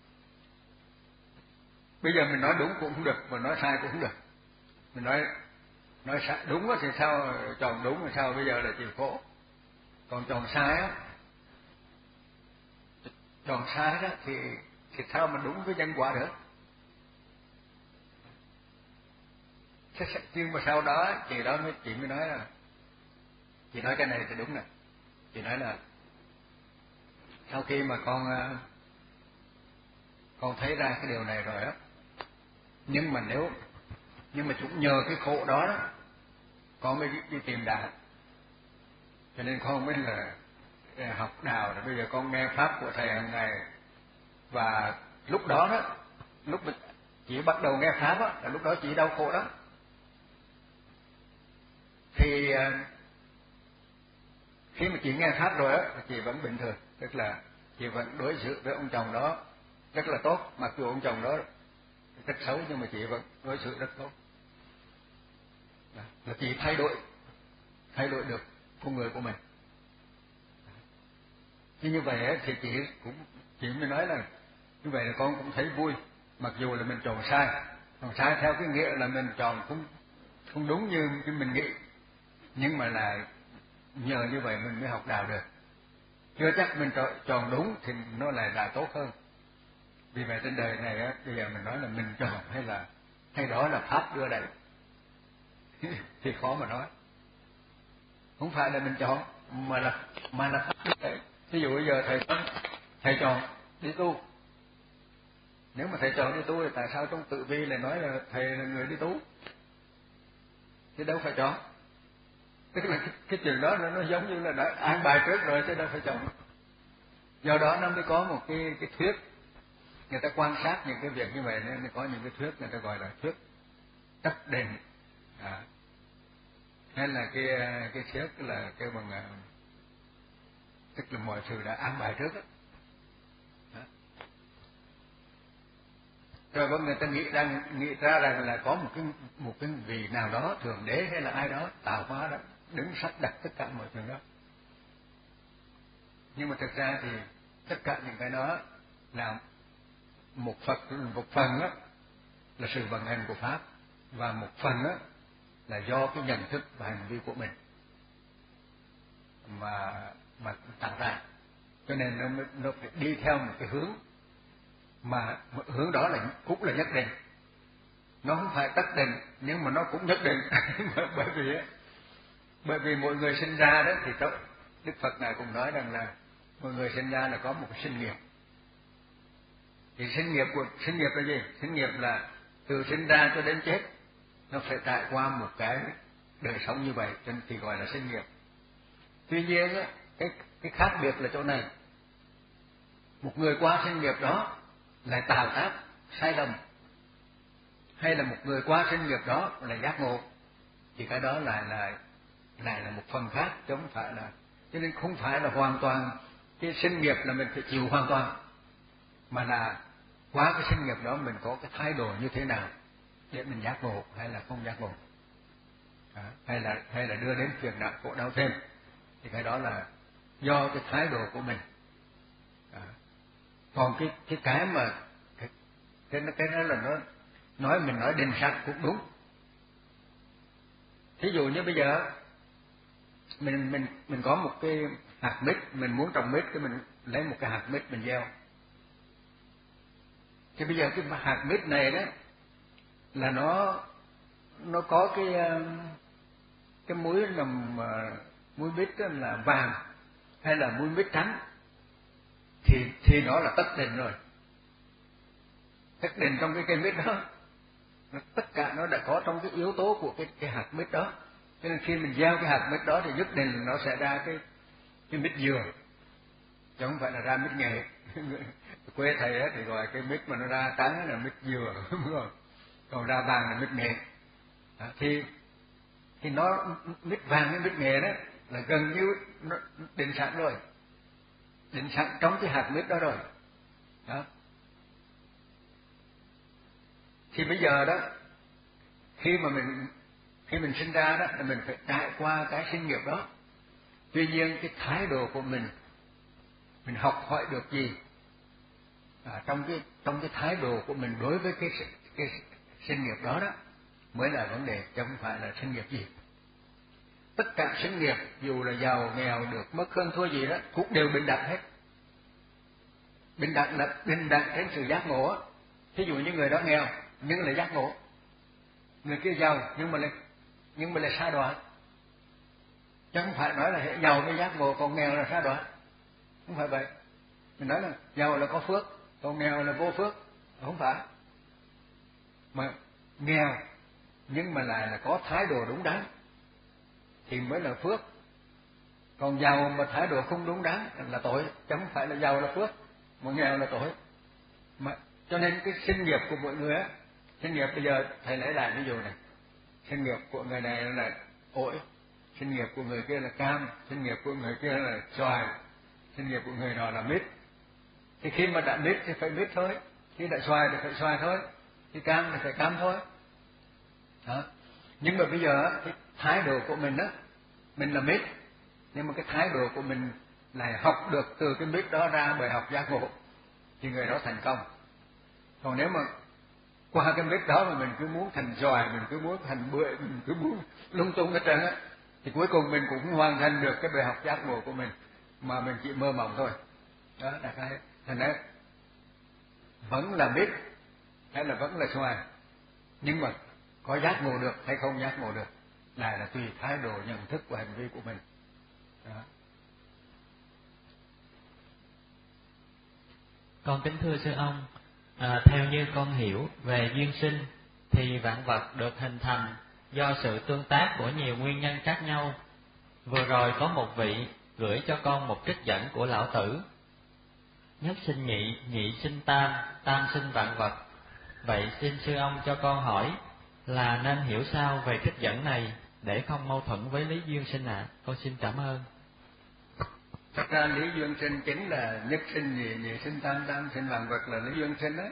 Bây giờ mình nói đúng cũng không được, mà nói sai cũng không được. Mình nói nói sai, đúng thì sao chọn đúng, thì sao bây giờ là chịu khổ. Còn chọn sai á, chọn sai đó thì thì sao mà đúng với nhân quả được? Nhưng mà sau đó chị đó mới chị mới nói là chị nói cái này thì đúng nè. Chị nói là sau khi mà con con thấy ra cái điều này rồi á, nhưng mà nếu nhưng mà cũng nhờ cái khổ đó đó con mới đi, đi tìm đạo, cho nên con mới là học đạo. Rồi bây giờ con nghe pháp của thầy hàng ngày, và lúc đó đó lúc chị bắt đầu nghe pháp á là lúc đó chị đau khổ đó. Thì khi mà chị nghe pháp rồi á chị vẫn bình thường, tức là chị vẫn đối xử với ông chồng đó rất là tốt, mặc dù ông chồng đó rất xấu nhưng mà chị vẫn đối xử rất tốt. Là chị thay đổi thay đổi được con người của mình. Thì như vậy ấy, thì chị cũng chị mới nói là như vậy là con cũng thấy vui, mặc dù là mình chọn sai, chọn sai theo cái nghĩa là mình chọn không không đúng như cái mình nghĩ, nhưng mà là nhờ như vậy mình mới học đạo được. Chưa chắc mình chọn, chọn đúng thì nó lại là tốt hơn. Vì vậy trên đời này á, bây giờ mình nói là mình chọn hay là hay đó là pháp đưa đẩy thì khó mà nói. Không phải là mình chọn mà là mà là pháp đưa đẩy. Ví dụ bây giờ thầy thầy chọn đi tu, nếu mà thầy chọn đi tu thì tại sao trong tự vi lại nói là thầy là người đi tu? Chứ đâu phải chọn. Tức là cái, cái chuyện đó nó, nó giống như là đã an bài trước rồi chứ đâu phải chọn. Do đó nó mới có một cái cái thuyết, người ta quan sát những cái việc như vậy nên mới có những cái thuyết người ta gọi là thuyết tất định, à, hay là cái cái thuyết là cái bằng à, tức là mọi sự đã an bài trước đó. Đó. Rồi có người ta nghĩ rằng nghĩ ra rằng là có một cái một cái vị nào đó, thượng đế hay là ai đó tạo hóa đó đứng sắp đặt tất cả mọi chuyện đó. Nhưng mà thực ra thì tất cả những cái đó là một Phật một phần đó là sự vận hành của pháp, và một phần đó là do cái nhận thức và hành vi của mình mà mà tạo ra. Cho nên nó nó phải đi theo một cái hướng mà hướng đó là cũng là nhất định. Nó không phải tất định nhưng mà nó cũng nhất định. bởi vì bởi vì mỗi người sinh ra đó thì đó, Đức Phật này cũng nói rằng là mọi người sinh ra là có một cái sinh nghiệp. Thì sinh nghiệp của sinh nghiệp là gì? Sinh nghiệp là từ sinh ra cho đến chết nó phải trải qua một cái đời sống như vậy, cho nên thì gọi là sinh nghiệp. Tuy nhiên á, cái cái khác biệt là chỗ này. Một người qua sinh nghiệp đó lại tạo tác sai lầm, hay là một người qua sinh nghiệp đó là giác ngộ, thì cái đó lại là lại là một phần khác, chứ không phải là. Cho nên không phải là hoàn toàn cái sinh nghiệp là mình phải chịu hoàn toàn, mà là qua cái sinh nghiệp đó mình có cái thái độ như thế nào để mình giác ngộ hay là không giác ngộ, à, hay là hay là đưa đến phiền não khổ đau thêm, thì cái đó là do cái thái độ của mình. À, còn cái cái cái mà cái cái nó cái đó là nó nói mình nói định sẵn cũng đúng. Thí dụ như bây giờ mình mình mình có một cái hạt mít, mình muốn trồng mít, cái mình lấy một cái hạt mít mình gieo. Thì bây giờ cái hạt mít này đó là nó nó có cái cái muối làm muối mít là vàng hay là muối mít trắng, thì thì nó là tất định rồi. Tất định trong cái cây mít đó, tất cả nó đã có trong cái yếu tố của cái cái hạt mít đó. Cho nên khi mình gieo cái hạt mít đó thì nhất định nó sẽ ra cái cái mít dừa. chứ không phải là ra mít nghệ. Quê thầy á thì gọi cái mít mà nó ra trắng là mít dừa, đúng không? Còn ra vàng là mít nghệ. À, thì thì nó mít vàng với mít nghệ đó là gần như nó định sẵn rồi, định sẵn trong cái hạt mít đó rồi. Đó. Thì bây giờ đó, khi mà mình khi mình sinh ra đó là mình phải trải qua cái sinh nghiệp đó. Tuy nhiên cái thái độ của mình, mình học hỏi được gì à, trong cái trong cái thái độ của mình đối với cái cái sinh nghiệp đó đó mới là vấn đề, chứ không phải là sinh nghiệp gì. Tất cả sinh nghiệp dù là giàu nghèo được mất hơn thua gì đó cũng đều bình đẳng hết. Bình đẳng là bình đẳng trên sự giác ngộ. Ví dụ như người đó nghèo nhưng là giác ngộ, người kia giàu nhưng mà lại nhưng mà lại sa đọa. Chứ không phải nói là hệ giàu mới giác ngộ, còn nghèo là sa đọa. Không phải vậy. Mình nói là giàu là có phước, còn nghèo là vô phước. Không phải. Mà nghèo nhưng mà lại là có thái độ đúng đắn thì mới là phước. Còn giàu mà thái độ không đúng đắn là tội. Chứ không phải là giàu là phước, mà nghèo là tội. Mà cho nên cái sinh nghiệp của mọi người á, sinh nghiệp bây giờ thầy lấy lại ví dụ này, sinh nghiệp của người này là ổi, sinh nghiệp của người kia là cam, sinh nghiệp của người kia là xoài, sinh nghiệp của người nọ là mít. Thì khi mà đã mít thì phải mít thôi, khi đã xoài thì phải xoài thôi, khi cam thì phải cam thôi. Đó. Nhưng mà bây giờ cái thái độ của mình đó, mình là mít, nhưng mà cái thái độ của mình lại học được từ cái mít đó ra bởi học giác ngộ, thì người đó thành công. Còn nếu mà qua cái mít đó mà mình cứ muốn thành xoài, mình cứ muốn thành bưởi, mình cứ muốn lung tung hết trơn á, thì cuối cùng mình cũng không hoàn thành được cái bài học giác ngộ của mình, mà mình chỉ mơ mộng thôi. Đó là cái thành ra vẫn là mít hay là vẫn là xoài, nhưng mà có giác ngộ được hay không giác ngộ được lại là tùy thái độ nhận thức và hành vi của mình. Đó. Con kính thưa sư ông, à, theo như con hiểu về duyên sinh thì vạn vật được hình thành do sự tương tác của nhiều nguyên nhân khác nhau. Vừa rồi có một vị gửi cho con một trích dẫn của Lão Tử: nhất sinh nhị, nhị sinh tam, tam sinh vạn vật. Vậy xin sư ông cho con hỏi là nên hiểu sao về trích dẫn này để không mâu thuẫn với lý duyên sinh ạ? À? Con xin cảm ơn. Thật ra lý duyên sinh chính là nhất sinh nhị, nhị sinh tam, tam sinh vạn vật là lý duyên sinh đấy.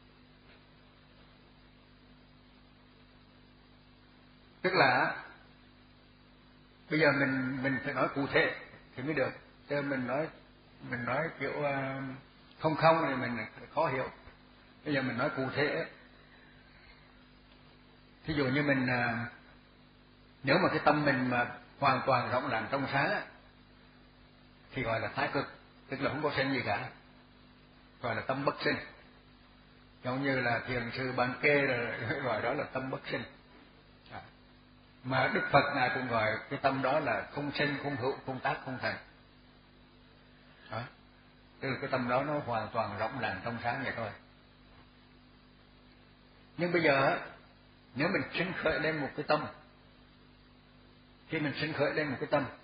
Tức là bây giờ mình mình phải nói cụ thể thì mới được, chứ mình nói mình nói kiểu uh, không không thì mình khó hiểu. Bây giờ mình nói cụ thể. Thí dụ như mình uh, nếu mà cái tâm mình mà hoàn toàn rộng lặng trong sáng thì gọi là thái cực, tức là không có sinh gì cả, gọi là tâm bất sinh. Giống như là thiền sư Ban Kê rồi gọi đó là tâm bất sinh. À. Mà Đức Phật nào cũng gọi cái tâm đó là không sinh, không hữu, không tác, không thành. Đó. Tức là cái tâm đó nó hoàn toàn rộng lặng trong sáng vậy thôi. Nhưng bây giờ nếu mình sinh khởi lên một cái tâm, khi mình sinh khởi lên một cái tâm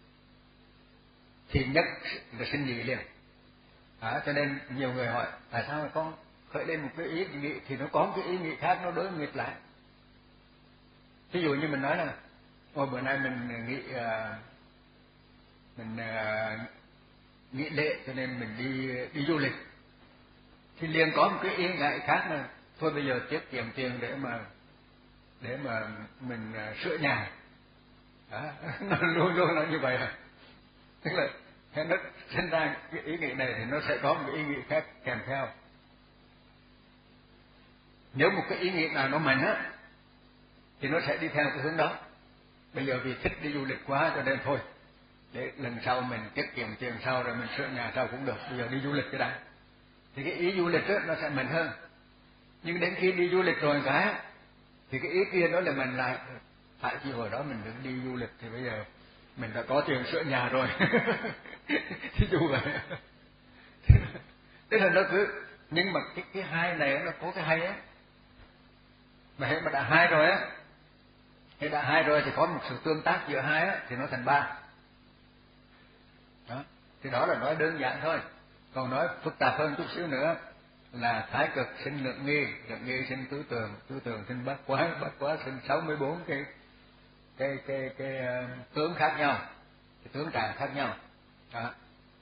thì nhất là sinh nhị liền. À, cho nên nhiều người hỏi tại sao mà con khởi lên một cái ý nghĩ thì nó có một cái ý nghĩ khác nó đối nghịch lại. Ví dụ như mình nói là ôi bữa nay mình nghĩ uh, mình uh, nghĩ lễ cho nên mình đi đi du lịch, thì liền có một cái ý nghĩ khác là thôi bây giờ tiết kiệm tiền để mà để mà mình uh, sửa nhà. Đó, nó luôn luôn là như vậy. Tức là khi nó sinh ra cái ý nghĩ này thì nó sẽ có một cái ý nghĩ khác kèm theo. Nếu một cái ý nghĩ nào nó mạnh á thì nó sẽ đi theo cái hướng đó. Bây giờ vì thích đi du lịch quá cho nên thôi để lần sau mình tiết kiệm tiền sau rồi mình sửa nhà sau cũng được, bây giờ đi du lịch cái đã. Thì cái ý du lịch đó nó sẽ mạnh hơn. Nhưng đến khi đi du lịch rồi cái thì cái ý kia nó là mình lại tại vì hồi đó mình đừng đi du lịch thì bây giờ mình đã có tiền sửa nhà rồi. Thí dụ vậy. Tức là nó cứ, nhưng mà cái cái hai này nó có cái hay á, mà hệ mà đã hai rồi á, hệ đã hai rồi thì có một sự tương tác giữa hai á thì nó thành ba. Đó. Thì đó là nói đơn giản thôi. Còn nói phức tạp hơn chút xíu nữa là thái cực sinh lượng nghi, lượng nghi sinh tứ tường, tứ tường sinh bát quái, bát quái sinh sáu mươi bốn cái cái cái cái, cái uh, tướng khác nhau, cái tướng tràng khác nhau. Đó.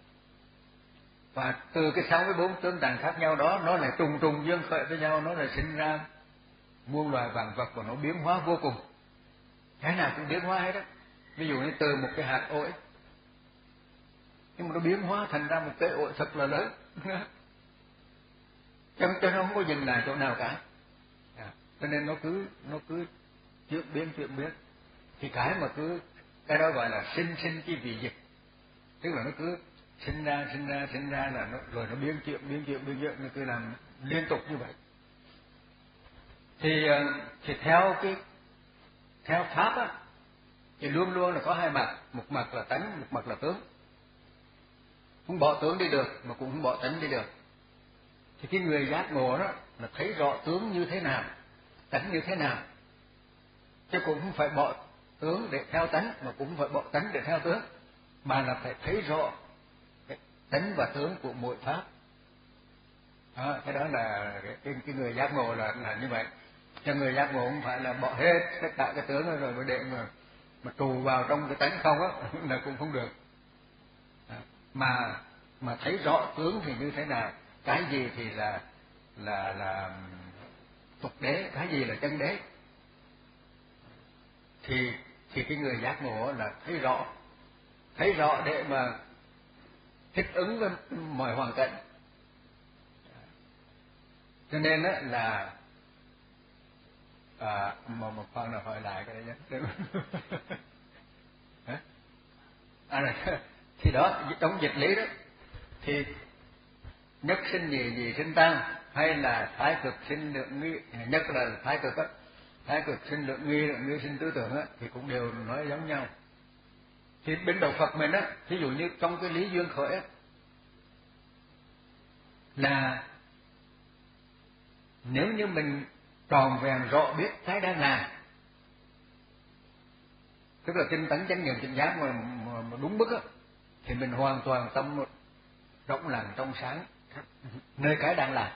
Và từ cái sáu mươi bốn tướng tràng khác nhau đó, nó lại trùng trùng duyên khởi với nhau, nó lại sinh ra muôn loài vạn vật và nó biến hóa vô cùng. Cái nào cũng biến hóa hết đó. Ví dụ như từ một cái hạt ổi, nhưng mà nó biến hóa thành ra một cái ổi thật là lớn. cho, cho nó không có dừng lại chỗ nào cả. À, cho nên nó cứ nó cứ chuyển biến chuyển biến. Thì cái mà cứ cái đó gọi là sinh sinh chi vì dịch, tức là nó cứ sinh ra sinh ra sinh ra là nó rồi nó biến chuyển biến chuyển biến chuyển, nó cứ làm liên tục như vậy. Thì thì theo cái theo pháp á, thì luôn luôn là có hai mặt, một mặt là tánh, một mặt là tướng. Không bỏ tướng đi được mà cũng không bỏ tánh đi được. Thì cái người giác ngộ đó là thấy rõ tướng như thế nào, tánh như thế nào, chứ cũng không phải bỏ tướng để theo tánh, mà cũng không phải bỏ tánh để theo tướng, mà là phải thấy rõ cái tánh và tướng của mỗi pháp. Đó, cái đó là cái, cái người giác ngộ là là như vậy. Cho người giác ngộ không phải là bỏ hết tất cả cái tướng rồi mới để mà mà trù vào trong cái tánh không á, là cũng không được. Đó. Mà mà thấy rõ tướng thì như thế nào, cái gì thì là là là tục đế, cái gì là chân đế, thì thì cái người giác ngộ là thấy rõ, thấy rõ để mà thích ứng với mọi hoàn cảnh. Cho nên á là à, mà một phần là hỏi lại cái đấy nhé. À, này, thì đó trong dịch lý đó thì nhất sinh nhì, nhì sinh tam, hay là thái cực sinh lượng nghi, nhất là thái cực á, thái cực sinh lượng nghi, lượng nghi sinh tứ tưởng á, thì cũng đều nói giống nhau. Thì bên đạo Phật mình á, ví dụ như trong cái lý duyên khởi á, là nếu như mình tròn vẹn rõ biết cái đang làm, tức là tinh tấn chánh niệm chánh giác mà, mà, mà đúng mức á, thì mình hoàn toàn tâm một rộng lặng trong sáng nơi cái đang làm,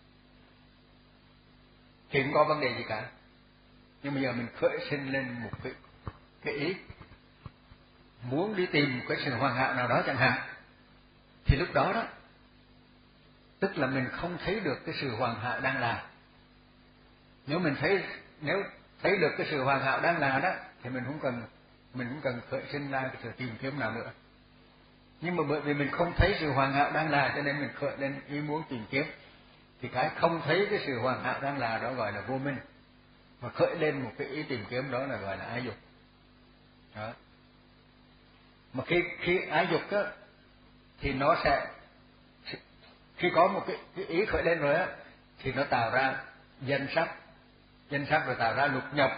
thì không có vấn đề gì cả. Nhưng bây giờ mình khởi sinh lên một cái, cái ý muốn đi tìm một cái sự hoàn hảo nào đó chẳng hạn, thì lúc đó đó tức là mình không thấy được cái sự hoàn hảo đang làm. Nếu mình thấy nếu thấy được cái sự hoàn hảo đang làm đó, thì mình không cần mình không cần khởi sinh ra cái sự tìm kiếm nào nữa. Nhưng mà bởi vì mình không thấy sự hoàn hảo đang là, cho nên mình khởi lên ý muốn tìm kiếm, thì cái không thấy cái sự hoàn hảo đang là đó gọi là vô minh, mà khởi lên một cái ý tìm kiếm đó là gọi là ái dục. Đó. Mà khi khi ái dục á, thì nó sẽ khi có một cái, cái ý khởi lên rồi á, thì nó tạo ra danh sắc, danh sắc rồi tạo ra lục nhập.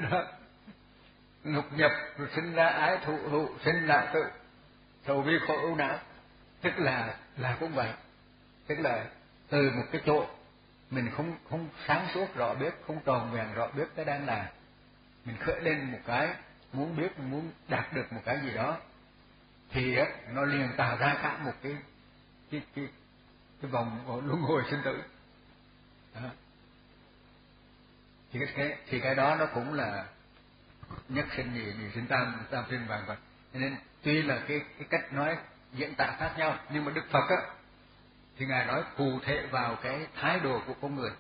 Lục nhập rồi sinh ra ái thụ hữu, sinh lạc tự, sầu bi khổ ưu não. Tức là là cũng vậy, tức là từ một cái chỗ mình không không sáng suốt rõ biết, không tròn vẹn rõ biết cái đang là, mình khởi lên một cái muốn biết, muốn đạt được một cái gì đó, thì á, nó liền tạo ra cả một cái cái cái, cái vòng luân hồi sinh tử. Đó. Thì cái thì cái đó nó cũng là nhất sinh nhì, nhì sinh tam, tam sinh vạn vật. Cho nên tuy là cái cái cách nói diễn tả khác nhau, nhưng mà Đức Phật á thì ngài nói cụ thể vào cái thái độ của con người.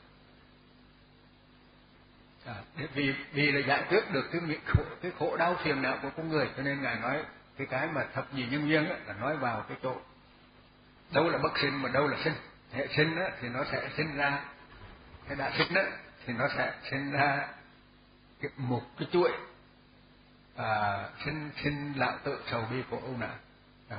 À, vì vì là giải quyết được cái khổ, cái khổ đau phiền não của con người, cho nên ngài nói cái cái mà thập nhị nhân duyên á, là nói vào cái chỗ đâu là bất sinh mà đâu là sinh. Hệ sinh á thì nó sẽ sinh ra, cái đã sinh á thì nó sẽ sinh ra cái, một cái chuỗi à, sinh sinh lão tự sầu bi khổ ưu não. Đó.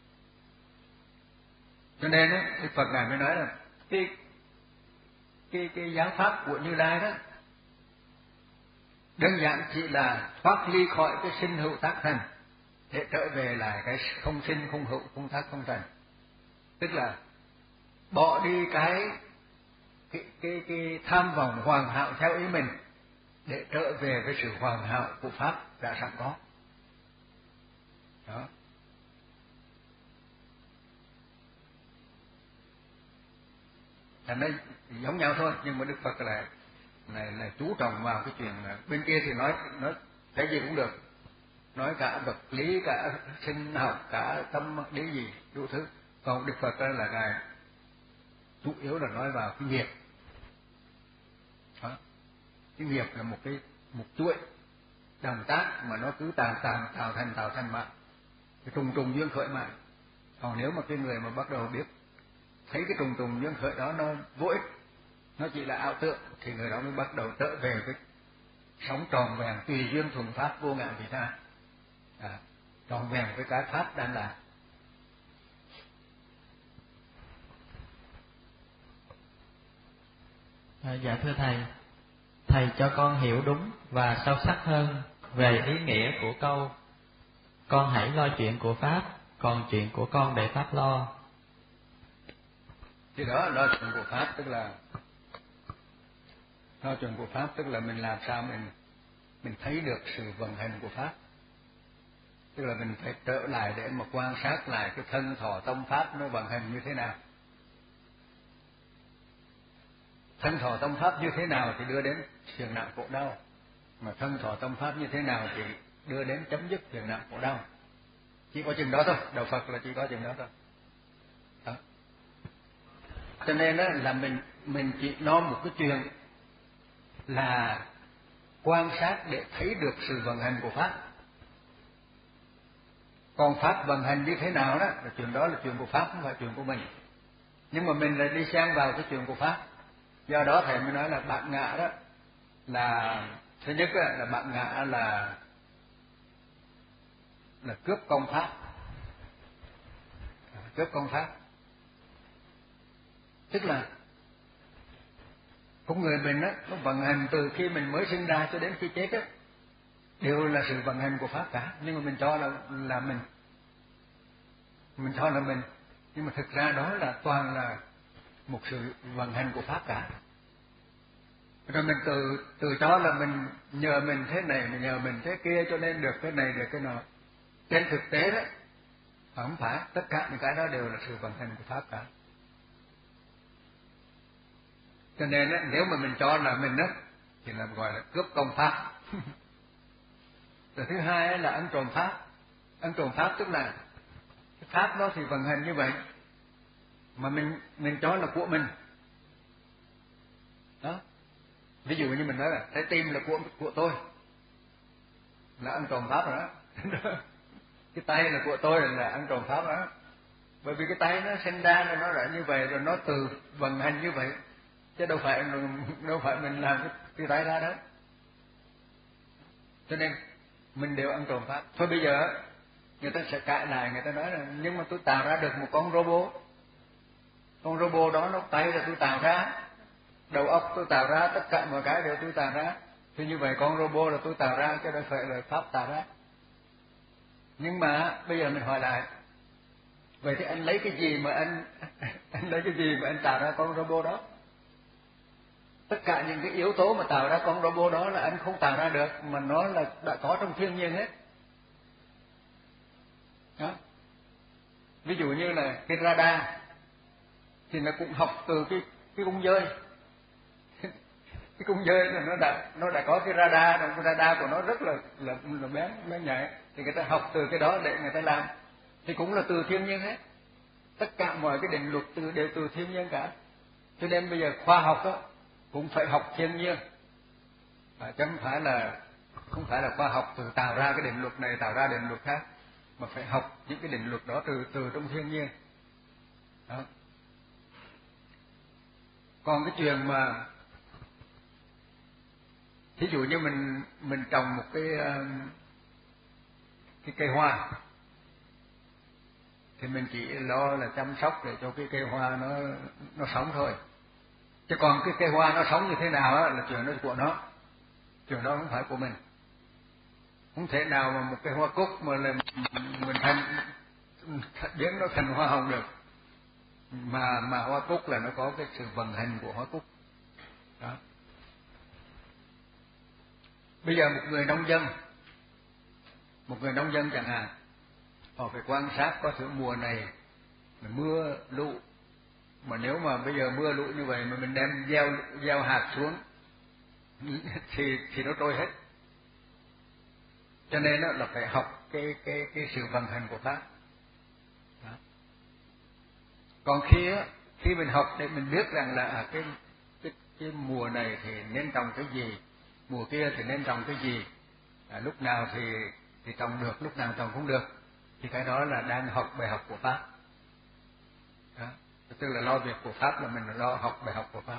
Cho nên á, Đức Phật ngài mới nói là cái cái cái giáo pháp của Như Lai đó đơn giản chỉ là thoát ly khỏi cái sinh hữu tác thành để trở về lại cái không sinh không hữu không tác không thành, tức là bỏ đi cái cái cái cái tham vọng hoàn hảo theo ý mình để trở về với sự hoàn hảo của pháp đã sẵn có. Đó. thành nó giống nhau thôi, nhưng mà Đức Phật là là, là chú trọng vào cái chuyện là bên kia thì nói nói cái gì cũng được, nói cả vật lý, cả sinh học, cả tâm lý gì đủ thứ. Còn Đức Phật đó là ngài chủ yếu là nói vào cái nghiệp. Đó. Cái nghiệp là một cái một chuỗi động tác mà nó cứ tạo tạo tạo thành tạo thành mà cái trùng trùng duyên khởi mà. Còn nếu mà cái người mà bắt đầu biết thấy cái trùng trùng duyên khởi đó nó vô ích, nó chỉ là ảo tưởng, thì người đó mới bắt đầu trở về cái sống tròn vẹn tùy duyên thuần pháp vô ngã vị tha, à, tròn vẹn với cái pháp đang là. À, dạ thưa thầy, thầy cho con hiểu đúng và sâu sắc hơn về ý nghĩa của câu con hãy lo chuyện của pháp, còn chuyện của con để pháp lo. Thì đó, lo chuyện của pháp tức là lo chuyện của pháp tức là mình làm sao mình mình thấy được sự vận hành của pháp, tức là mình phải trở lại để mà quan sát lại cái thân thọ tâm pháp nó vận hành như thế nào. Thân thọ tâm pháp như thế nào thì đưa đến phiền não khổ đau, mà thân thọ tâm pháp như thế nào thì đưa đến chấm dứt phiền não khổ đau. Chỉ có chừng đó thôi, đạo Phật là chỉ có chừng đó thôi. Đó. Cho nên đó là mình mình chỉ nói một cái chuyện là quan sát để thấy được sự vận hành của pháp. Còn pháp vận hành như thế nào đó là chuyện đó là chuyện của pháp, không phải chuyện của mình. Nhưng mà mình lại đi xen vào cái chuyện của pháp. Do đó thầy mới nói là bạn ngã đó là thứ nhất là bạn ngã là là cướp công pháp, cướp công pháp, tức là con người mình á, nó vận hành từ khi mình mới sinh ra cho đến khi chết á, đều là sự vận hành của pháp cả. Nhưng mà mình cho là là mình, mình cho là mình, nhưng mà thực ra đó là toàn là một sự vận hành của pháp cả. Rồi mình từ từ cho là mình nhờ mình thế này, mình nhờ mình thế kia cho nên được cái này được cái nọ. Trên thực tế đó không phải, tất cả những cái đó đều là sự vận hành của pháp cả. Cho nên đó, nếu mà mình cho là mình đó thì là gọi là cướp công pháp. Rồi thứ hai là ăn trộm pháp. Ăn trộm pháp tức là cái pháp đó thì vận hành như vậy mà mình mình cho là của mình. Đó. Ví dụ như mình nói là trái tim là của của tôi, là ăn trộm pháp rồi đó. Cái tay là của tôi là ăn trộm pháp đó. Bởi vì cái tay nó sinh ra rồi nó đã như vậy, rồi nó từ vận hành như vậy, chứ đâu phải đâu phải mình làm cái, cái tay ra đó. Cho nên mình đều ăn trộm pháp. Thôi bây giờ người ta sẽ cãi lại, người ta nói là nhưng mà tôi tạo ra được một con robot, con robot đó nó tay là tôi tạo ra, đầu óc tôi tạo ra, tất cả mọi cái đều tôi tạo ra, thì như vậy con robot là tôi tạo ra chứ đâu phải là pháp tạo ra. Nhưng mà bây giờ mình hỏi lại, vậy thì anh lấy cái gì mà anh anh lấy cái gì mà anh tạo ra con robot đó? Tất cả những cái yếu tố mà tạo ra con robot đó là anh không tạo ra được, mà nó là đã có trong thiên nhiên hết. Đó. Ví dụ như là cái radar thì nó cũng học từ cái cái cung dơi. Cái cung dơi là nó đã nó đã có cái radar, cái radar của nó rất là là, là bén bén nhạy, thì người ta học từ cái đó để người ta làm, thì cũng là từ thiên nhiên hết. Tất cả mọi cái định luật từ đều từ thiên nhiên cả. Cho nên bây giờ khoa học đó cũng phải học thiên nhiên, à, chứ không phải là không phải là khoa học từ tạo ra cái định luật này tạo ra định luật khác, mà phải học những cái định luật đó từ từ trong thiên nhiên. Đó. Còn cái chuyện mà thí dụ như mình mình trồng một cái cái cây hoa, thì mình chỉ lo là chăm sóc để cho cái cây hoa nó nó sống thôi. Chứ còn cái cây hoa nó sống như thế nào á là chuyện đó của nó, chuyện đó không phải của mình. Không thể nào mà một cây hoa cúc mà là mình thành biến nó thành hoa hồng được. Mà mà hoa cúc là nó có cái sự vận hành của hoa cúc. Đó. Bây giờ một người nông dân, một người nông dân chẳng hạn, họ phải quan sát có thử mùa này là mưa lũ, Mà nếu mà bây giờ mưa lũ như vậy mà mình đem gieo gieo hạt xuống thì thì nó trôi hết. Cho nên đó là phải học cái cái cái sự vận hành của pháp. Đó. Còn khi á, khi mình học để mình biết rằng là à, cái cái cái mùa này thì nên trồng cái gì, mùa kia thì nên trồng cái gì, à, lúc nào thì thì trồng được, lúc nào trồng không được, thì cái đó là đang học bài học của pháp. Đó. Tức là lo việc của pháp là mình lo học bài học của pháp.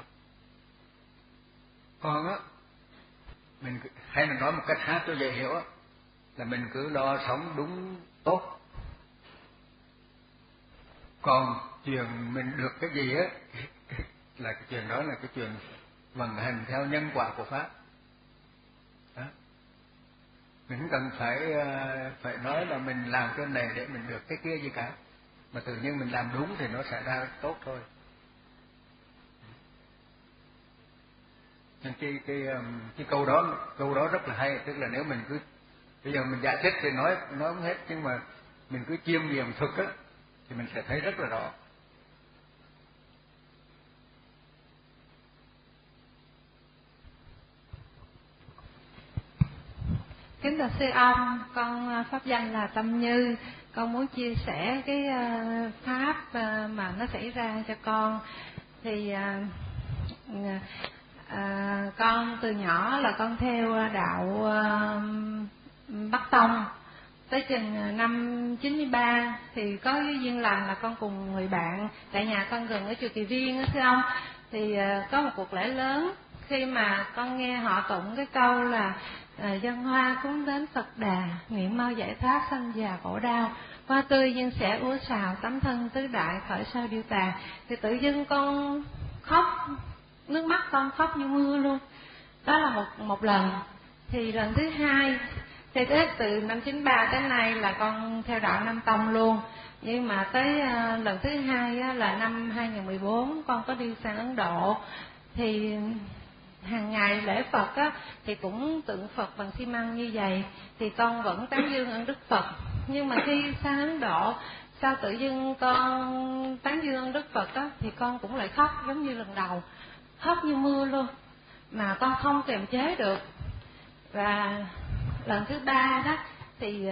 Còn á, mình hay là nói một cách hát cho dễ hiểu á, là mình cứ lo sống đúng tốt. Còn chuyện mình được cái gì á là cái chuyện đó là cái chuyện vận hành theo nhân quả của pháp. Đó. Mình không cần phải phải nói là mình làm cái này để mình được cái kia gì cả, mà tự nhiên mình làm đúng thì nó sẽ ra tốt thôi. Nên cái cái cái câu đó câu đó rất là hay, tức là nếu mình cứ bây giờ mình giải thích thì nói nói không hết, nhưng mà mình cứ chiêm nghiệm thực á thì mình sẽ thấy rất là rõ. Kính thưa sư ông, con pháp danh là Tâm Như, con muốn chia sẻ cái pháp mà nó xảy ra cho con. Thì à, à, con từ nhỏ là con theo đạo à, Bắc Tông, tới chừng năm chín mươi ba thì có cái duyên lành là con cùng người bạn, tại nhà con gần ở chùa Kỳ Viên đó sư ông, thì à, có một cuộc lễ lớn. Khi mà con nghe họ tụng cái câu là à, dân hoa cúng đến Phật Đà, nguyện mau giải thoát sanh già khổ đau, hoa tươi nhưng sẽ úa xào, tấm thân tứ đại khởi sao điêu tà, thì tự dưng con khóc, nước mắt con khóc như mưa luôn. Đó là một một lần. Thì lần thứ hai, thì tới từ năm chín ba tới nay là con theo đạo Nam Tông luôn. Nhưng mà tới uh, lần thứ hai á, là năm hai không một bốn con có đi sang Ấn Độ. Thì hàng ngày lễ Phật á, thì cũng tượng Phật bằng xi măng như vậy, thì con vẫn tán dương ơn Đức Phật. Nhưng mà khi sang Ấn Độ, sao tự dưng con tán dương ơn Đức Phật á, thì con cũng lại khóc giống như lần đầu, khóc như mưa luôn, mà con không kiềm chế được. Và lần thứ ba đó thì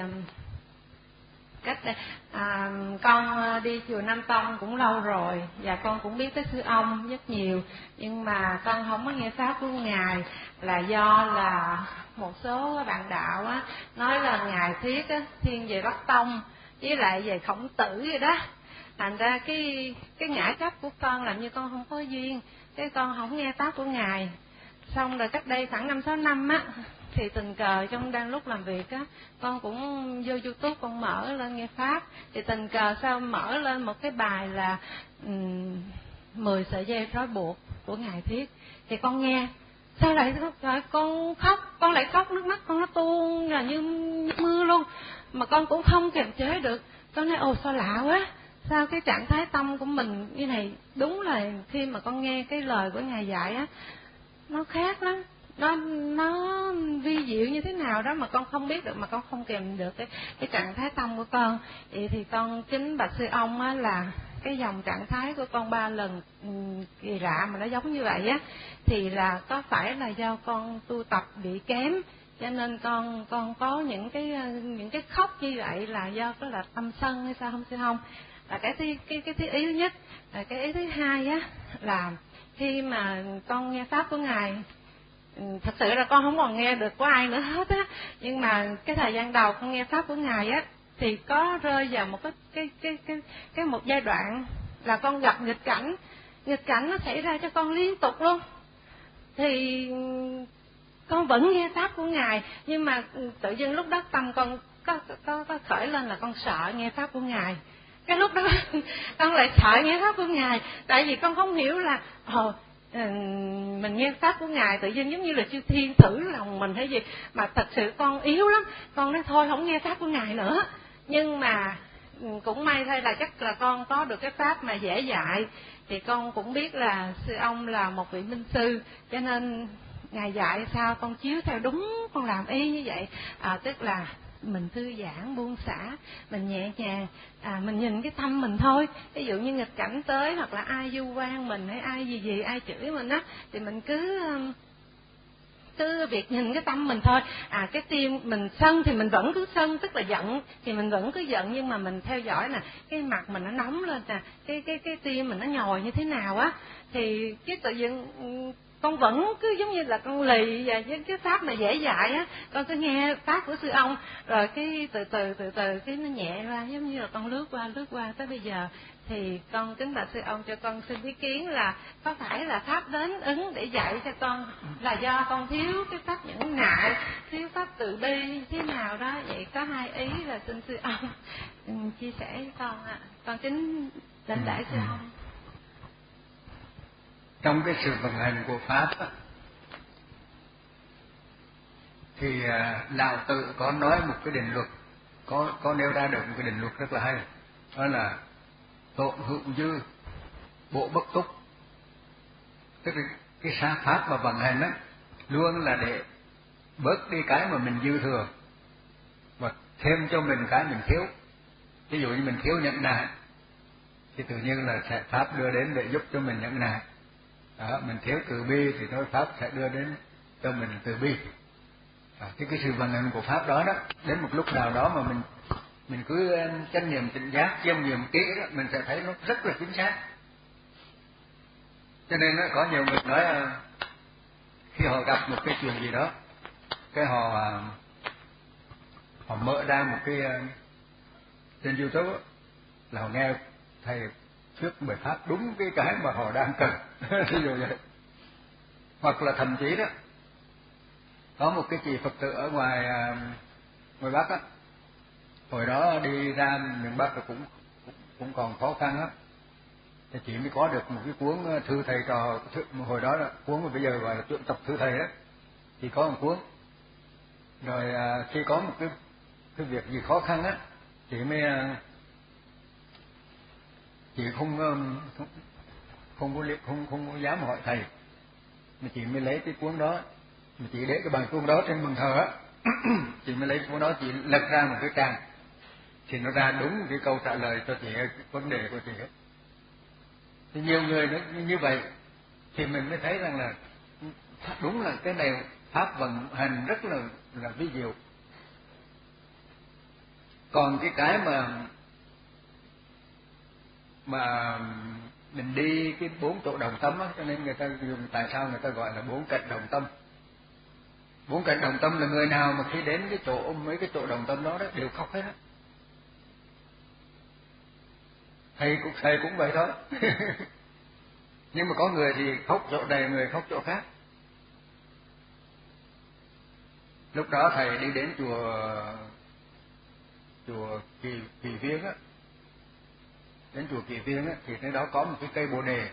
cách đây, à, con đi chùa Nam Tông cũng lâu rồi, và con cũng biết tới sư ông rất nhiều, nhưng mà con không có nghe pháp của ngài là do là một số bạn đạo á nói là ngài thuyết á thiên về Bắc Tông với lại về Khổng Tử vậy đó, thành ra cái cái ngã chấp của con làm như con không có duyên, cái con không nghe pháp của ngài. Xong rồi cách đây khoảng năm sáu năm á, thì tình cờ trong đang lúc làm việc á, con cũng vô YouTube con mở lên nghe pháp, thì tình cờ sao mở lên một cái bài là um, mười sợi dây trói buộc của ngài thuyết, thì con nghe sao lại rồi con khóc, con lại khóc, nước mắt con nó tuôn là như mưa luôn, mà con cũng không kiềm chế được. Con nói ồ sao lạ quá, sao cái trạng thái tâm của mình như này. Đúng là khi mà con nghe cái lời của ngài dạy á, nó khác lắm, nó nó vi diệu như thế nào đó mà con không biết được, mà con không kèm được cái cái trạng thái tâm của con. Vậy thì con kính bạch sư ông á, là cái dòng trạng thái của con ba lần kỳ lạ mà nó giống như vậy á, thì là có phải là do con tu tập bị kém, cho nên con con có những cái những cái khóc như vậy là do có là tâm sân hay sao không sư không? Là cái cái cái cái, cái ý thứ nhất. Là cái ý thứ hai á, là khi mà con nghe pháp của ngài, thật sự là con không còn nghe được của ai nữa hết á, nhưng mà cái thời gian đầu con nghe pháp của ngài á, thì có rơi vào một cái cái cái cái cái một giai đoạn là con gặp nghịch cảnh, nghịch cảnh nó xảy ra cho con liên tục luôn. Thì con vẫn nghe pháp của ngài, nhưng mà tự dưng lúc đó tâm con có có có khởi lên là con sợ nghe pháp của ngài. Cái lúc đó con lại sợ nghe pháp của ngài, tại vì con không hiểu là ồ mình nghe pháp của ngài tự nhiên giống như là chư thiên thử lòng mình hay gì, mà thật sự con yếu lắm, con nói thôi không nghe pháp của ngài nữa. Nhưng mà cũng may thay là chắc là con có được cái pháp mà dễ dạy, thì con cũng biết là sư ông là một vị minh sư, cho nên ngài dạy sao con chiếu theo đúng, con làm y như vậy. À, tức là mình thư giãn buông xả, mình nhẹ nhàng, à mình nhìn cái tâm mình thôi. Ví dụ như nghịch cảnh tới hoặc là ai vu oan mình hay ai gì gì ai chửi mình á, thì mình cứ cứ việc nhìn cái tâm mình thôi. À cái tim mình sân thì mình vẫn cứ sân, tức là giận thì mình vẫn cứ giận, nhưng mà mình theo dõi nè, cái mặt mình nó nóng lên nè, cái cái cái tim mình nó nhồi như thế nào á, thì cái tự nhiên con vẫn cứ giống như là con lì, và với cái pháp mà dễ dãi á, con cứ nghe pháp của sư ông, rồi cái từ từ từ từ cái nó nhẹ ra, giống như là con lướt qua lướt qua tới bây giờ. Thì con kính bạch sư ông cho con xin ý kiến là có phải là pháp đến ứng để dạy cho con là do con thiếu cái pháp nhẫn nại, thiếu pháp từ bi thế nào đó, vậy có hai ý là xin sư ông chia sẻ với con ạ. À. Con kính lãnh đãi sư ông. Trong cái sự vận hành của pháp á, thì Lão Tử có nói một cái định luật, có có nêu ra được một cái định luật rất là hay, đó là tổn hữu dư bộ bất túc. Tức là cái sa pháp mà vận hành á luôn là để bớt đi cái mà mình dư thừa và thêm cho mình cái mình thiếu. Ví dụ như mình thiếu nhẫn nại thì tự nhiên là sẽ pháp đưa đến để giúp cho mình nhẫn nại. Đó, mình thiếu từ bi thì thôi pháp sẽ đưa đến cho mình từ bi. À, cái cái sự vận hành của pháp đó đó, đến một lúc nào đó mà mình mình cứ chánh niệm tỉnh giác chiêm nghiệm kỹ đó, mình sẽ thấy nó rất là chính xác. Cho nên nó có nhiều người nói khi họ gặp một cái chuyện gì đó, cái họ họ mở ra một cái trên YouTube đó, là họ nghe thầy thuyết bài pháp đúng cái cái mà họ đang cần. Ví dụ vậy. Hoặc là thậm chí đó, có một cái chị Phật tử ở ngoài ngoài Bắc á, hồi đó đi ra miền Bắc là cũng cũng, cũng còn khó khăn á, thì chị mới có được một cái cuốn thư thầy trò, hồi đó là cuốn mà bây giờ gọi là tuyển tập thư thầy đó, thì có một cuốn. Rồi khi có một cái cái việc gì khó khăn á, chị mới chị không không không có không không có dám hỏi thầy, mà chị mới lấy cái cuốn đó, mà chị để cái bài cuốn đó trên bàn thờ á. Chị mới lấy cuốn đó, chị lật ra một cái trang thì nó ra đúng cái câu trả lời cho chị cái vấn đề của chị ấy. Thì nhiều người nó như vậy thì mình mới thấy rằng là đúng là cái này pháp vận hành rất là là vi diệu. Còn cái cái mà mà mình đi cái bốn chỗ đồng tâm á, cho nên người ta dùng, tại sao người ta gọi là bốn cạnh đồng tâm. Bốn cạnh đồng tâm là người nào mà khi đến cái chỗ mấy cái chỗ đồng tâm đó đó đều khóc hết á. Thầy cũng thầy cũng vậy thôi. Nhưng mà có người thì khóc chỗ này, người khóc chỗ khác. Lúc đó thầy đi đến chùa chùa Kỳ Kỳ Viên á, đến chùa Kỳ Viên á, thì nơi đó có một cái cây bồ đề,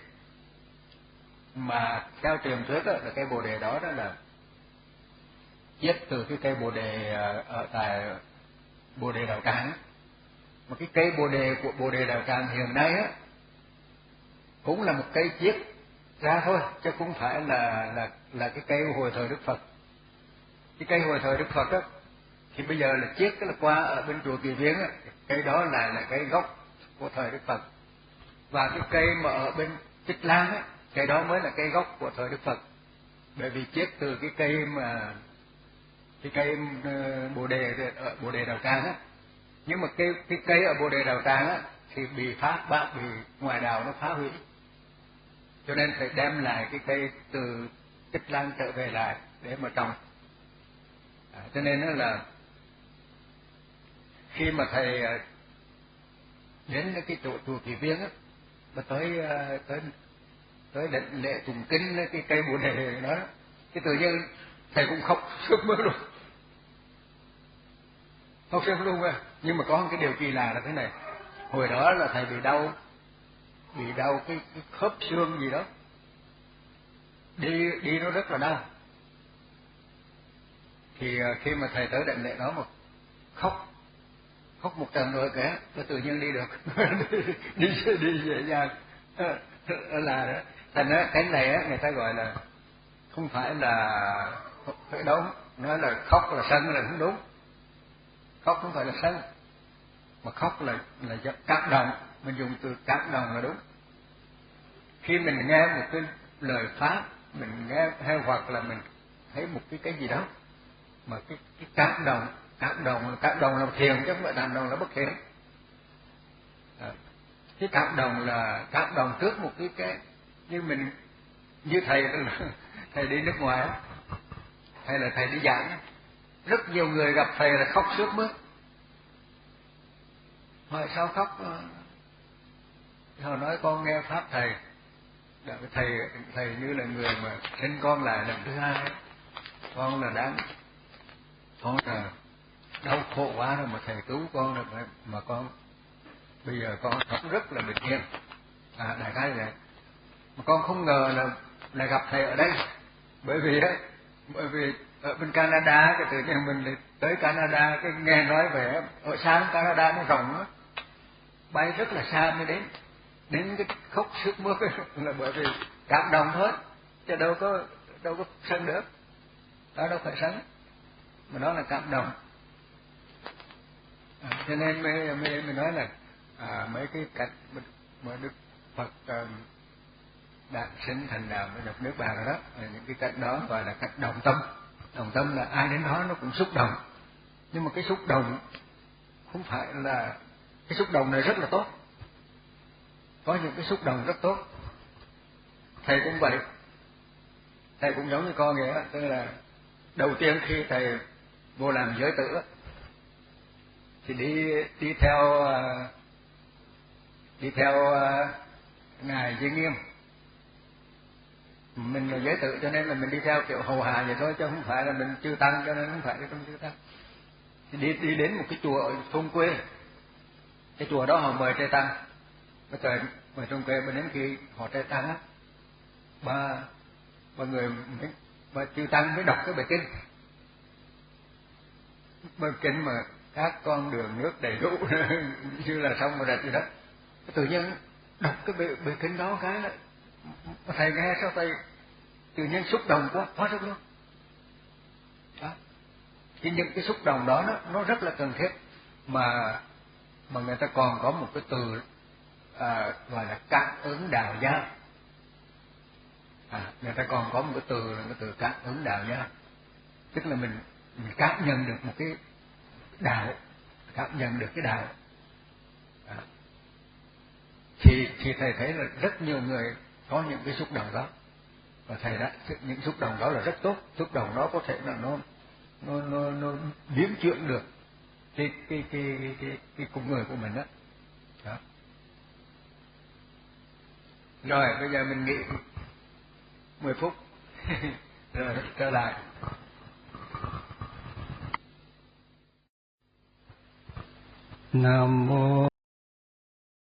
mà theo truyền thuyết á, là cây bồ đề đó đó là chiết từ cái cây bồ đề ở tại Bồ Đề Đạo Tràng á. Mà cái cây bồ đề của Bồ Đề Đạo Tràng hiện nay á cũng là một cây chiết ra thôi, chứ không phải là là là cái cây hồi thời Đức Phật. Cái cây hồi thời Đức Phật á thì bây giờ là chiết, cái là qua ở bên chùa Kỳ Viên á, cây đó là là cây gốc của thời Đức Phật. Và cái cây mà ở bên Tích Lan á, cây đó mới là cây gốc của thời Đức Phật. Bởi vì chiết từ cái cây mà cái cây bồ đề ở Bồ Đề Đạo Tràng á. Nhưng mà cái cái cây ở Bồ Đề Đạo Tràng á thì bị phá bác bị ngoại đạo nó phá hủy, cho nên phải đem lại cái cây từ Tích Lan trở về lại để mà trồng. À, cho nên đó là khi mà thầy đến cái chỗ chùa Kỳ Viên á, mà tới tới tới định lễ tụng kinh cái cây bồ đề đó, cái tự nhiên thầy cũng khóc sướt mướt luôn, khóc sướt luôn á. Nhưng mà có một cái điều kỳ lạ là thế này, hồi đó là thầy bị đau bị đau cái, cái khớp xương gì đó, đi đi nó rất là đau. Thì khi mà thầy tới định lễ đó mà khóc khóc một trận rồi kìa, tôi tự nhiên đi được. đi đi dễ dàng là đó. Thành ra cái này á người ta gọi là không phải là phải đúng, nói là khóc là sân là không đúng. Khóc không phải là sân, mà khóc là là do cảm động. Mình dùng từ cảm động là đúng. Khi mình nghe một cái lời pháp, mình nghe hay hoặc là mình thấy một cái cái gì đó mà cái cái cảm động, cảm động cảm động là thiện chứ không phải cảm động là bất thiện. À, cái cảm động là cảm động trước một cái cái như mình như thầy thầy đi nước ngoài hay là thầy đi giảng, rất nhiều người gặp thầy là khóc sướt mướt. Hỏi sao khóc? Họ nói con nghe pháp thầy, thầy thầy như là người mà sinh con lại lần thứ hai, con là đáng, con là đau khổ quá rồi mà thầy cứu con rồi mà, mà con bây giờ con sống rất là bình yên. À, đại khái vậy. Mà con không ngờ là là gặp thầy ở đây, bởi vì á, bởi vì ở bên Canada cái tự nhiên mình lại tới Canada, cái nghe nói về ở xa Canada nó rộng á, bay rất là xa mới đến, đến cái khóc sức mướt là bởi vì cảm động thôi, chứ đâu có đâu có sân được, đó đâu phải sân, mà đó là cảm động. À, cho nên mới mới, mới nói là à, mấy cái cách mà Đức Phật uh, đã sinh thành đạo mới được nước Bà rồi đó, những cái cách đó gọi là cách động tâm. Động tâm là ai đến đó nó cũng xúc động, nhưng mà cái xúc động không phải là cái xúc động này rất là tốt, có những cái xúc động rất tốt. Thầy cũng vậy, thầy cũng giống như con vậy đó, tức là đầu tiên khi thầy vô làm giới tử thì đi đi theo đi theo ngài Duy Nghiêm. Mình là giới tử cho nên là mình đi theo kiểu hầu hạ vậy thôi, chứ không phải là mình chư tăng, cho nên không phải là trong chư tăng. Thì đi đi đến một cái chùa ở thôn quê, cái chùa đó họ mời trai tăng, bây giờ mời trong quê, bên đến khi họ trai tăng á, ba ba người ba chư tăng mới đọc cái bài kinh, bài kinh mà các con đường nước đầy đủ như là xong rồi rạch gì đó. Tự nhiên đọc cái bài, bài kinh đó cái là thầy nghe sao thầy tự nhiên xúc động quá quá sức luôn đó. Thì những cái xúc động đó nó, nó rất là cần thiết, mà mà người ta còn có một cái từ à, gọi là cảm ứng đạo giáo. À, người ta còn có một cái từ là cái từ cảm ứng đạo giáo, tức là mình mình cảm nhận được một cái đạo, cảm nhận được cái đạo. À, thì thì thầy thấy là rất nhiều người có những cái xúc động đó, và thầy đã những xúc động đó là rất tốt. Xúc động đó có thể là nó nó nó nó biến chuyển được cái cái cái cái cái, cái cuộc người của mình đó. Đó. Rồi bây giờ mình nghỉ mười phút rồi trở lại. Nam mô